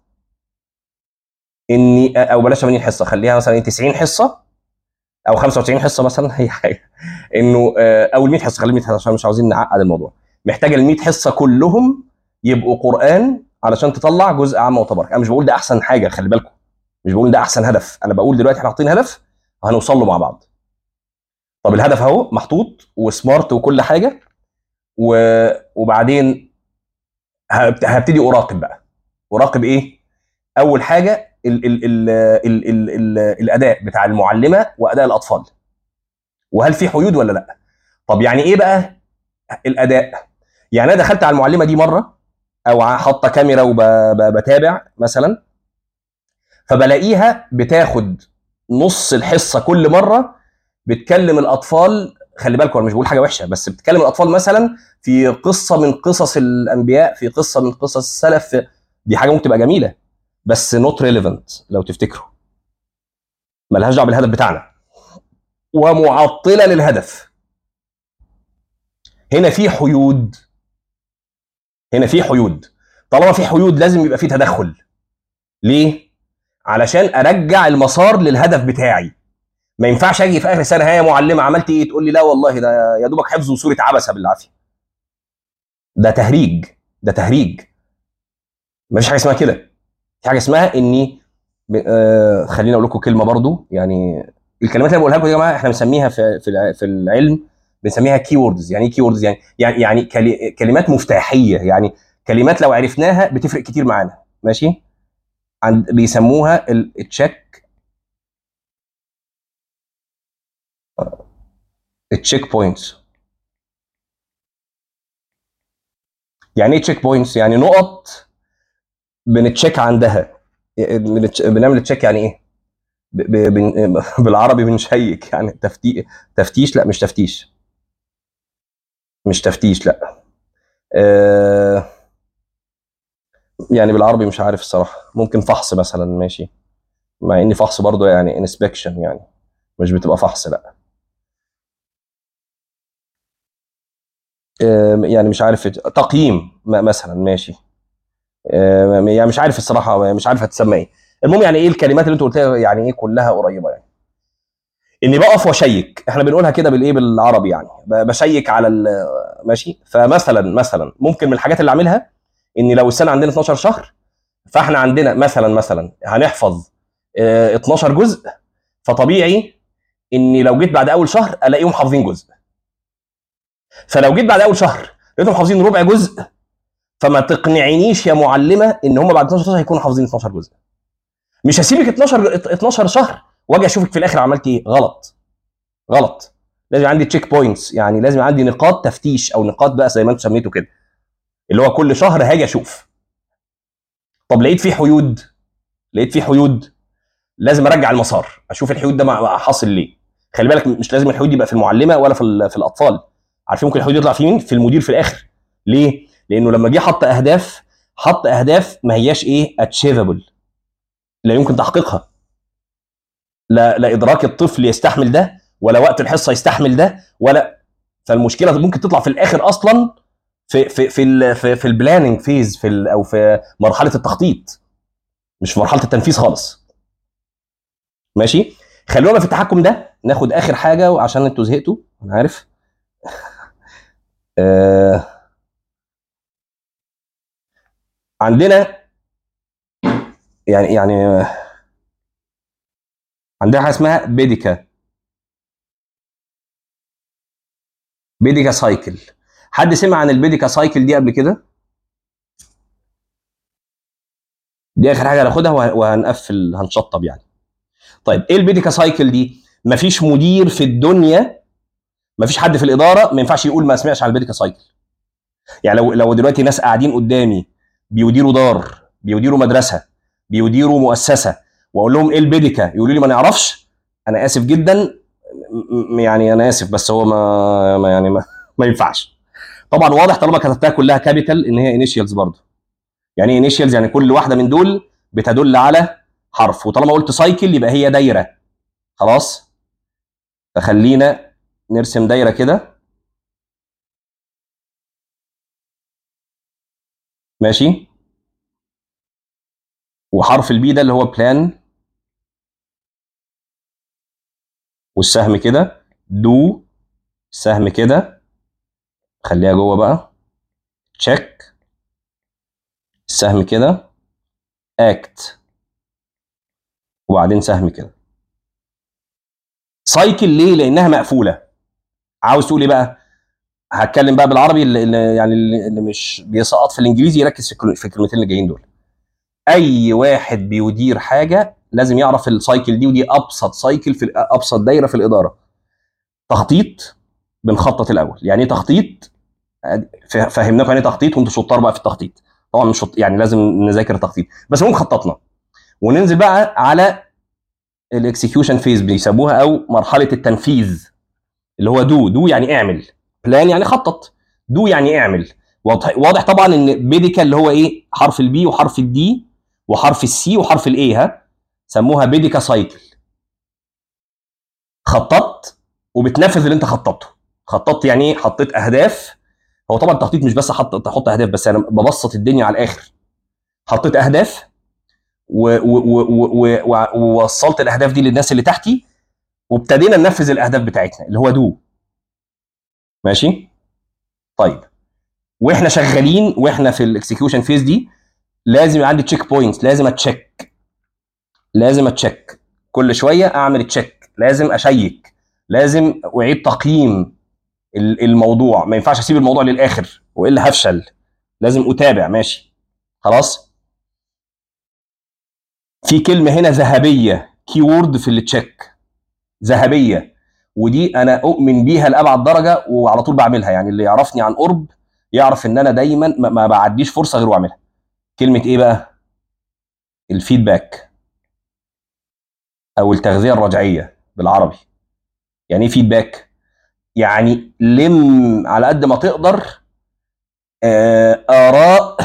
اني او بلاش 80 حصه، خليها مثلا 90 حصه او 95 حصه مثلا، هي حاجه انه او ال 100 حصه، خلينا 100 حصه عشان مش عاوزين نعقد الموضوع. محتاجه ال 100 حصه كلهم يبقوا قران علشان تطلع جزء عام وتبارك. انا مش بقول ده احسن حاجه، خلي بالكم، مش بقول ده احسن هدف. انا بقول دلوقتي احنا حاطين هدف هنوصل له مع بعض. طب الهدف اهو محطوط وسمارت وكل حاجه، وبعدين هبتدي اراقب بقى. اراقب ايه؟ اول حاجه ال الاداء بتاع المعلمه واداء الاطفال، وهل في حيود ولا لا. طب يعني ايه بقى الاداء؟ يعني انا دخلت على المعلمه دي مره، او حاطه كاميرا وبتابع مثلا، فبلاقيها بتاخد نص الحصه كل مره بتكلم الاطفال. خلي بالكم انا مش بقول حاجه وحشه، بس بتكلم الاطفال مثلا في قصه من قصص الانبياء، في قصه من قصص السلف. دي حاجه ممكن تبقى جميله، بس نوت ريليفنت لو تفتكروا، ملهاش دعوه بالهدف بتاعنا، ومعطله للهدف. هنا في حيود، هنا في حيود. طالما في حيود لازم يبقى في تدخل. ليه؟ علشان ارجع المسار للهدف بتاعي. ما ينفعش اجي في اخر سنه: ها يا معلمه عملت ايه؟ تقول لي لا والله ده يا دوبك حفظ وصوره عبسه بالعافيه. ده تهريج، ده تهريج. مفيش حاجه اسمها كده. في حاجه اسمها اني خليني اقول لكم كلمه برضو. يعني الكلمات اللي بقولها لكم دي يا جماعه احنا بنسميها في العلم بنسميها كي ووردز. يعني ايه كي ووردز؟ يعني كلمات مفتاحيه، يعني كلمات لو عرفناها بتفرق كتير معانا. ماشي؟ بيسموها التشيك، التشيك بوينتس. يعني ايه تشيك بوينتس؟ يعني نقط بنتشيك عندها. بنعمل تشيك يعني ايه؟ بالعربي بنشيك، يعني تفتيش. لا مش تفتيش، مش تفتيش لا. آه يعني بالعربي مش عارف الصراحه، ممكن فحص مثلا. ماشي؟ مع اني فحص برضو يعني انسبكشن، يعني مش بتبقى فحص لا. يعني مش عارف، تقييم مثلا. ماشي؟ يعني مش عارف الصراحه، مش عارف هتسمى ايه. المهم يعني ايه الكلمات اللي انت قلتها؟ يعني ايه كلها قريبه يعني. اني بقف واشيك، احنا بنقولها كده بالايه بالعربي، يعني بشيك على ماشي. فمثلا ممكن من الحاجات اللي اعملها ان لو السنه عندنا 12 شهر، فاحنا عندنا مثلا هنحفظ 12 جزء. فطبيعي اني لو جيت بعد اول شهر الاقيهم حافظين جزء. فلو جيت بعد اول شهر لقيتهم حافظين ربع جزء، فما تقنعينيش يا معلمه ان هم بعد 12 شهر هيكونوا حافظين 12 جزء. مش هسيبك 12 شهر واجي اشوفك في الاخر عملت ايه. غلط، غلط. لازم عندي تشيك بوينتس، يعني لازم عندي نقاط تفتيش، او نقاط بقى زي ما انتم سميتوا كده، اللي هو كل شهر هاجي اشوف. طب لقيت في حيود، لقيت في حيود، لازم ارجع المسار اشوف الحيود ده حاصل ليه. خلي بالك مش لازم الحيود يبقى في المعلمه ولا في الاطفال. عارفين ممكن الحيود يطلع في مين؟ في المدير في الاخر. ليه؟ لانه لما جه حط اهداف، حط اهداف ما هياش ايه اتشيفبل، لا يمكن تحقيقها. لا ادراك الطفل يستحمل ده، ولا وقت الحصه يستحمل ده، ولا. فالمشكله ممكن تطلع في الاخر اصلا في البلاننج فيز، او في مرحله التخطيط، مش في مرحله التنفيذ خالص. ماشي؟ خلونا في التحكم ده ناخد اخر حاجه، وعشان انتوا زهقتوا انا عارف. آه عندنا يعني عندنا حاجه اسمها بيديكا، بيديكا سايكل. حد سمع عن البيديكا سايكل دي قبل كده؟ دي اخر حاجه هناخدها وهنقفل هنشطب يعني. طيب ايه البيديكا سايكل دي؟ مفيش مدير في الدنيا، مفيش حد في الاداره ما ينفعش يقول ما سمعش عن البيديكا سايكل. يعني لو دلوقتي ناس قاعدين قدامي بيديروا دار، بيديروا مدرسه، بيديروا مؤسسه، واقول لهم ايه البيديكا يقولوا لي ما نعرفش، انا اسف جدا. يعني انا اسف، بس هو ما ينفعش. طبعا واضح طالما كتبتها كلها كابيتال ان هي انيشيالز برضه. يعني ايه انيشيالز؟ يعني كل واحده من دول بتدل على حرف، وطالما قلت سايكل يبقى هي دايره. خلاص؟ فخلينا نرسم دايره كده. ماشي؟ وحرف البي ده اللي هو بلان، والسهم كده دو، السهم كده خليها جوه بقى، تشيك، سهم كده اكت، وبعدين سهم كده. سايكل ليه؟ لانها مقفوله. عاوز تقول ايه بقى؟ هتكلم بقى بالعربي، اللي مش بيسقط في الانجليزي يركز في الكلمتين اللي جايين دول. اي واحد بيدير حاجه لازم يعرف السايكل دي، ودي ابسط سايكل في ابسط دايره في الاداره. تخطيط، بنخطط الاول. يعني ايه تخطيط؟ فهمناكم يعني ايه تخطيط، وانتوا شطار بقى في التخطيط. طبعا مش يعني لازم نذاكر التخطيط، بس المهم خططنا وننزل بقى على الاكسكيوشن فيز بيسموها، او مرحله التنفيذ، اللي هو دو يعني اعمل. بلان يعني خطط، دو يعني اعمل. واضح طبعا ان بيديكا اللي هو ايه، حرف البي وحرف الدي وحرف السي وحرف الاي، ها، سموها بيديكا سايكل. خططت وبتنفذ اللي انت خططته. خططت يعني ايه؟ حطيت اهداف. هو طبعا التخطيط مش بس تحط اهداف، بس انا ببسط الدنيا على الاخر. حطيت اهداف ووصلت الاهداف دي للناس اللي تحتي، وابتدينا ننفذ الاهداف بتاعتنا اللي هو دو. ماشي؟ طيب، واحنا شغالين واحنا في الاكسكيوشن فيز دي، لازم يبقى عندي تشيك بوينت. لازم اتشيك كل شويه، اعمل تشيك، لازم اشيك، لازم اعيد تقييم الموضوع. ما ينفعش اسيب الموضوع للاخر والا هفشل. لازم اتابع. ماشي؟ خلاص. في كلمه هنا ذهبيه، كي وورد في التشيك، ذهبيه. ودي انا اؤمن بيها لابعد درجه، وعلى طول بعملها. يعني اللي يعرفني عن قرب يعرف ان انا دايما ما بعديش فرصه غير واعملها. كلمه ايه بقى؟ الفيدباك، او التغذيه الرجعيه بالعربي. يعني ايه فيدباك؟ يعني لم على قد ما تقدر اراء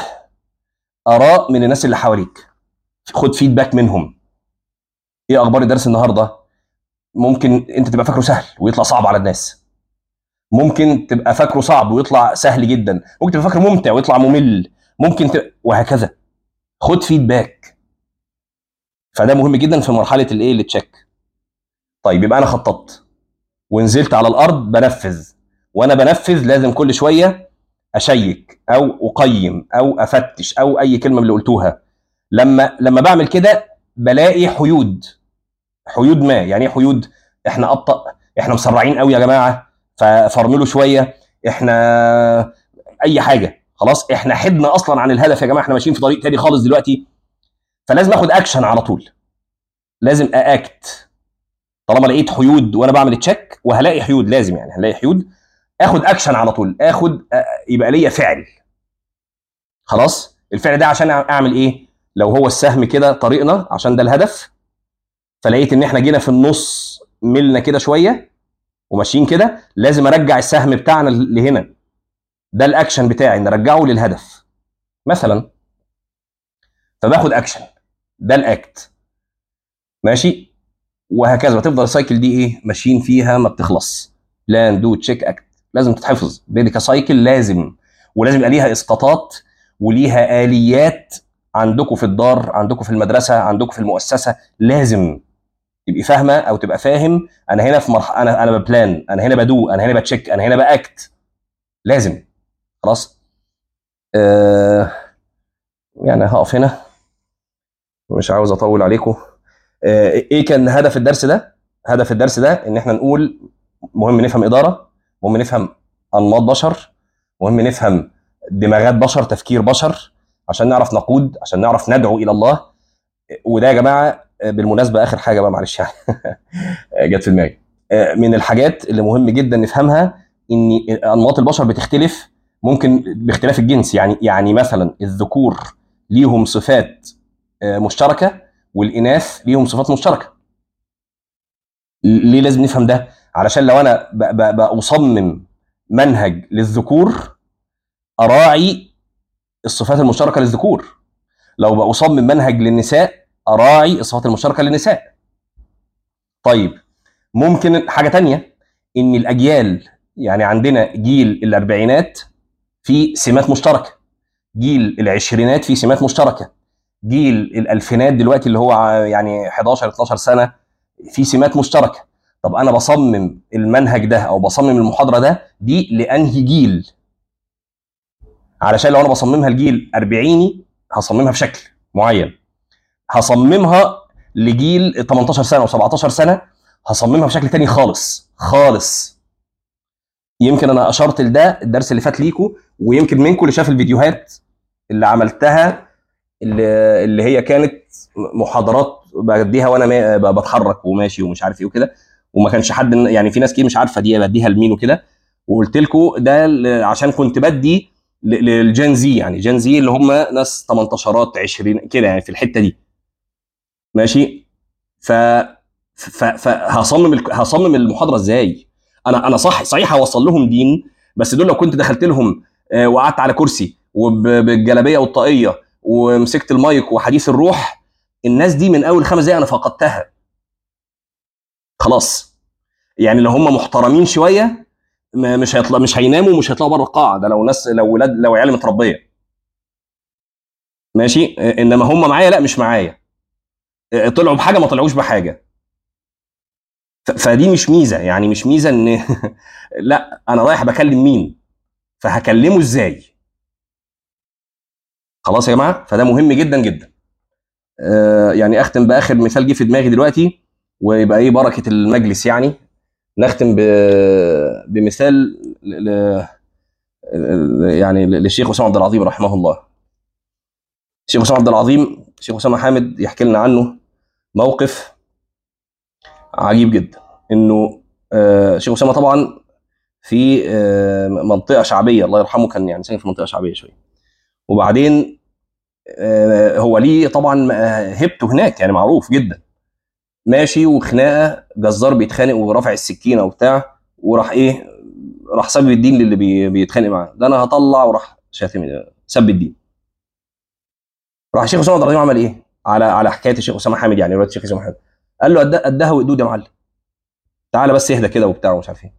من الناس اللي حواليك. خد فيدباك منهم. ايه اخبار الدرس النهارده؟ ممكن انت تبقى فاكره سهل ويطلع صعب على الناس، ممكن تبقى فاكره صعب ويطلع سهل جدا، ممكن تبقى فاكره ممتع ويطلع ممل، وهكذا. خد فيدباك. فده مهم جدا في مرحله الايه، التشيك. طيب، يبقى انا خططت ونزلت على الارض بنفذ. وانا بنفذ لازم كل شويه اشيك او اقيم او افتش او اي كلمه من اللي قلتوها. لما بعمل كده بلاقي حيود. ما يعني ايه حيود؟ احنا ابطا، احنا مسرعين قوي يا جماعه، ففرملوا شويه، احنا اي حاجه. خلاص، احنا حدنا اصلا عن الهدف يا جماعه، احنا ماشيين في طريق تاني خالص دلوقتي. فلازم اخد اكشن على طول، لازم ااكت. طالما لقيت حيود وانا بعمل تشيك، وهلاقي حيود، لازم يعني هلاقي حيود، اخد اكشن على طول. يبقى ليا فعل. خلاص، الفعل ده عشان اعمل ايه؟ لو هو السهم كده طريقنا عشان ده الهدف، فلقيت ان احنا جينا في النص، ملنا كده شويه وماشيين كده، لازم ارجع السهم بتاعنا لهنا. ده الاكشن بتاعي، نرجعه للهدف مثلا. فباخد اكشن، ده الاكت. ماشي؟ وهكذا، وتفضل السايكل دي ايه، ماشيين فيها ما بتخلص. بلان، دو، تشيك، اكت. لازم تتحفظ بيديكا سايكل، لازم. ولازم يبقى ليها اسقاطات وليها اليات. عندكم في الدار، عندكم في المدرسه، عندكم في المؤسسه، لازم تبقي فاهمه او تبقى فاهم. انا هنا في مرحله، انا ببلان، انا هنا بدو، انا هنا بتشيك، انا هنا باكت. لازم. خلاص. آه يعني هقف هنا، مش عاوز اطول عليكم. ايه كان هدف الدرس ده؟ هدف الدرس ده ان احنا نقول مهم نفهم اداره، مهم نفهم انماط بشر، مهم نفهم دماغات بشر، تفكير بشر، عشان نعرف نقود، عشان نعرف ندعو الى الله. وده يا جماعه بالمناسبه اخر حاجه بقى، معلش يعني جت في دماغي. من الحاجات اللي مهم جدا نفهمها ان انماط البشر بتختلف، ممكن باختلاف الجنس. يعني مثلا الذكور ليهم صفات مشتركه، والاناث ليهم صفات مشتركه. ليه لازم نفهم ده؟ علشان لو انا بصمم منهج للذكور، اراعي الصفات المشتركه للذكور. لو بصمم منهج للنساء، اراعي الصفات المشتركه للنساء. طيب، ممكن حاجه تانية، ان الاجيال، يعني عندنا جيل الاربعينات في سمات مشتركه، جيل العشرينات في سمات مشتركه، جيل الالفينات دلوقتي اللي هو يعني 11 12 سنه في سمات مشتركه. طب انا بصمم المنهج ده او بصمم المحاضره دي لانهي جيل؟ علشان لو انا بصممها لجيل 40 هصممها بشكل معين، هصممها لجيل 18 سنه و17 سنه، هصممها بشكل تاني خالص خالص. يمكن انا اشرت لده الدرس اللي فات ليكم، ويمكن منكم اللي شاف الفيديوهات اللي عملتها، اللي هي كانت محاضرات بديها وانا بتحرك وماشي ومش عارف ايه وكده، وما كانش حد يعني، في ناس كتير مش عارفه دي بديها لمين وكده. وقلت لكم ده عشان كنت بدي للجين زي، يعني جين زي اللي هم ناس 18 20 كده، يعني في الحته دي ماشي. ف هصمم المحاضره ازاي؟ انا صحيح هوصل لهم دين، بس دول لو كنت دخلت لهم وقعدت على كرسي وبالجلابيه والطاقيه ومسكت المايك وحديث الروح، الناس دي من اول 5 دقايق انا فقدتها خلاص. يعني لو هم محترمين شويه مش هيناموا ومش هيطلعوا بره القاعه، ده لو ناس، لو ولاد، لو عيال متربيه ماشي. انما هم معايا لا مش معايا، طلعوا بحاجه ما طلعوش بحاجه. فدي مش ميزه، يعني مش ميزه ان لا انا رايح بكلم مين، فهكلمه ازاي. خلاص يا جماعه، فده مهم جدا جدا. يعني اختم باخر مثال جه في دماغي دلوقتي، ويبقى ايه بركه المجلس يعني. نختم بمثال يعني للشيخ اسامه عبد العظيم رحمه الله. الشيخ اسامه عبد العظيم، الشيخ اسامه حامد يحكي لنا عنه موقف عجيب جدا. انه الشيخ اسامه طبعا في منطقه شعبيه، الله يرحمه كان يعني ساكن في منطقه شعبيه شويه. وبعدين هو ليه طبعا هيبته هناك يعني معروف جدا. ماشي، وخناقه جزار بيتخانق ورافع السكينه وبتاع، وراح ايه، راح سب الدين للي بيتخانق معاه ده، انا هطلع، وراح شاتم سب الدين. راح الشيخ اسامه عبد الرحيم عمل ايه على حكايه الشيخ اسامه حامد، يعني ولاد الشيخ اسامه حامد؟ قال له قدها وقدود يا معلم، تعالى بس اهدى كده وبتاع ومش عارف ايه.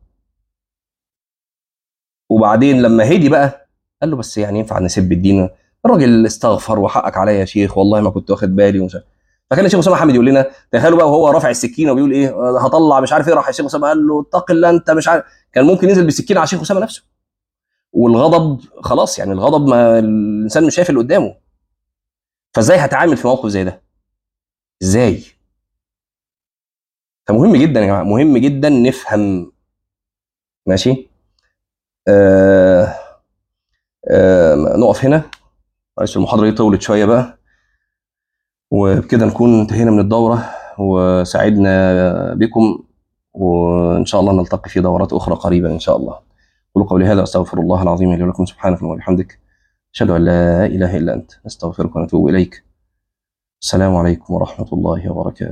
وبعدين لما هدي بقى قال له بس يعني ينفع نسب الدين؟ الراجل استغفر وحقك عليا يا شيخ والله ما كنت واخد بالي ومش عارف. فكان الشيخ اسامه حامد يقول لنا تخيلوا بقى وهو رافع السكينه وبيقول ايه هطلع مش عارف ايه، راح الشيخ اسامه قال له اتق الله انت مش عارف. كان ممكن ينزل بالسكينه على الشيخ اسامه نفسه، والغضب خلاص يعني، الغضب ما الانسان مش شايف اللي قدامه. فازاي هتعامل في موقف زي ده؟ ازاي؟ فمهم جدا يا جماعه، مهم جدا نفهم. ماشي. آه نقف هنا، معلش المحاضره دي طولت شويه بقى، وبكده نكون انتهينا من الدورة وسعدنا بكم، وإن شاء الله نلتقي في دورات أخرى قريبا إن شاء الله. قولوا قولي هذا، أستغفر الله العظيم لي ولكم، سبحانك اللهم وبحمدك، أشهد أن لا إله إلا أنت، نستغفرك ونتوب إليك. السلام عليكم ورحمة الله وبركاته.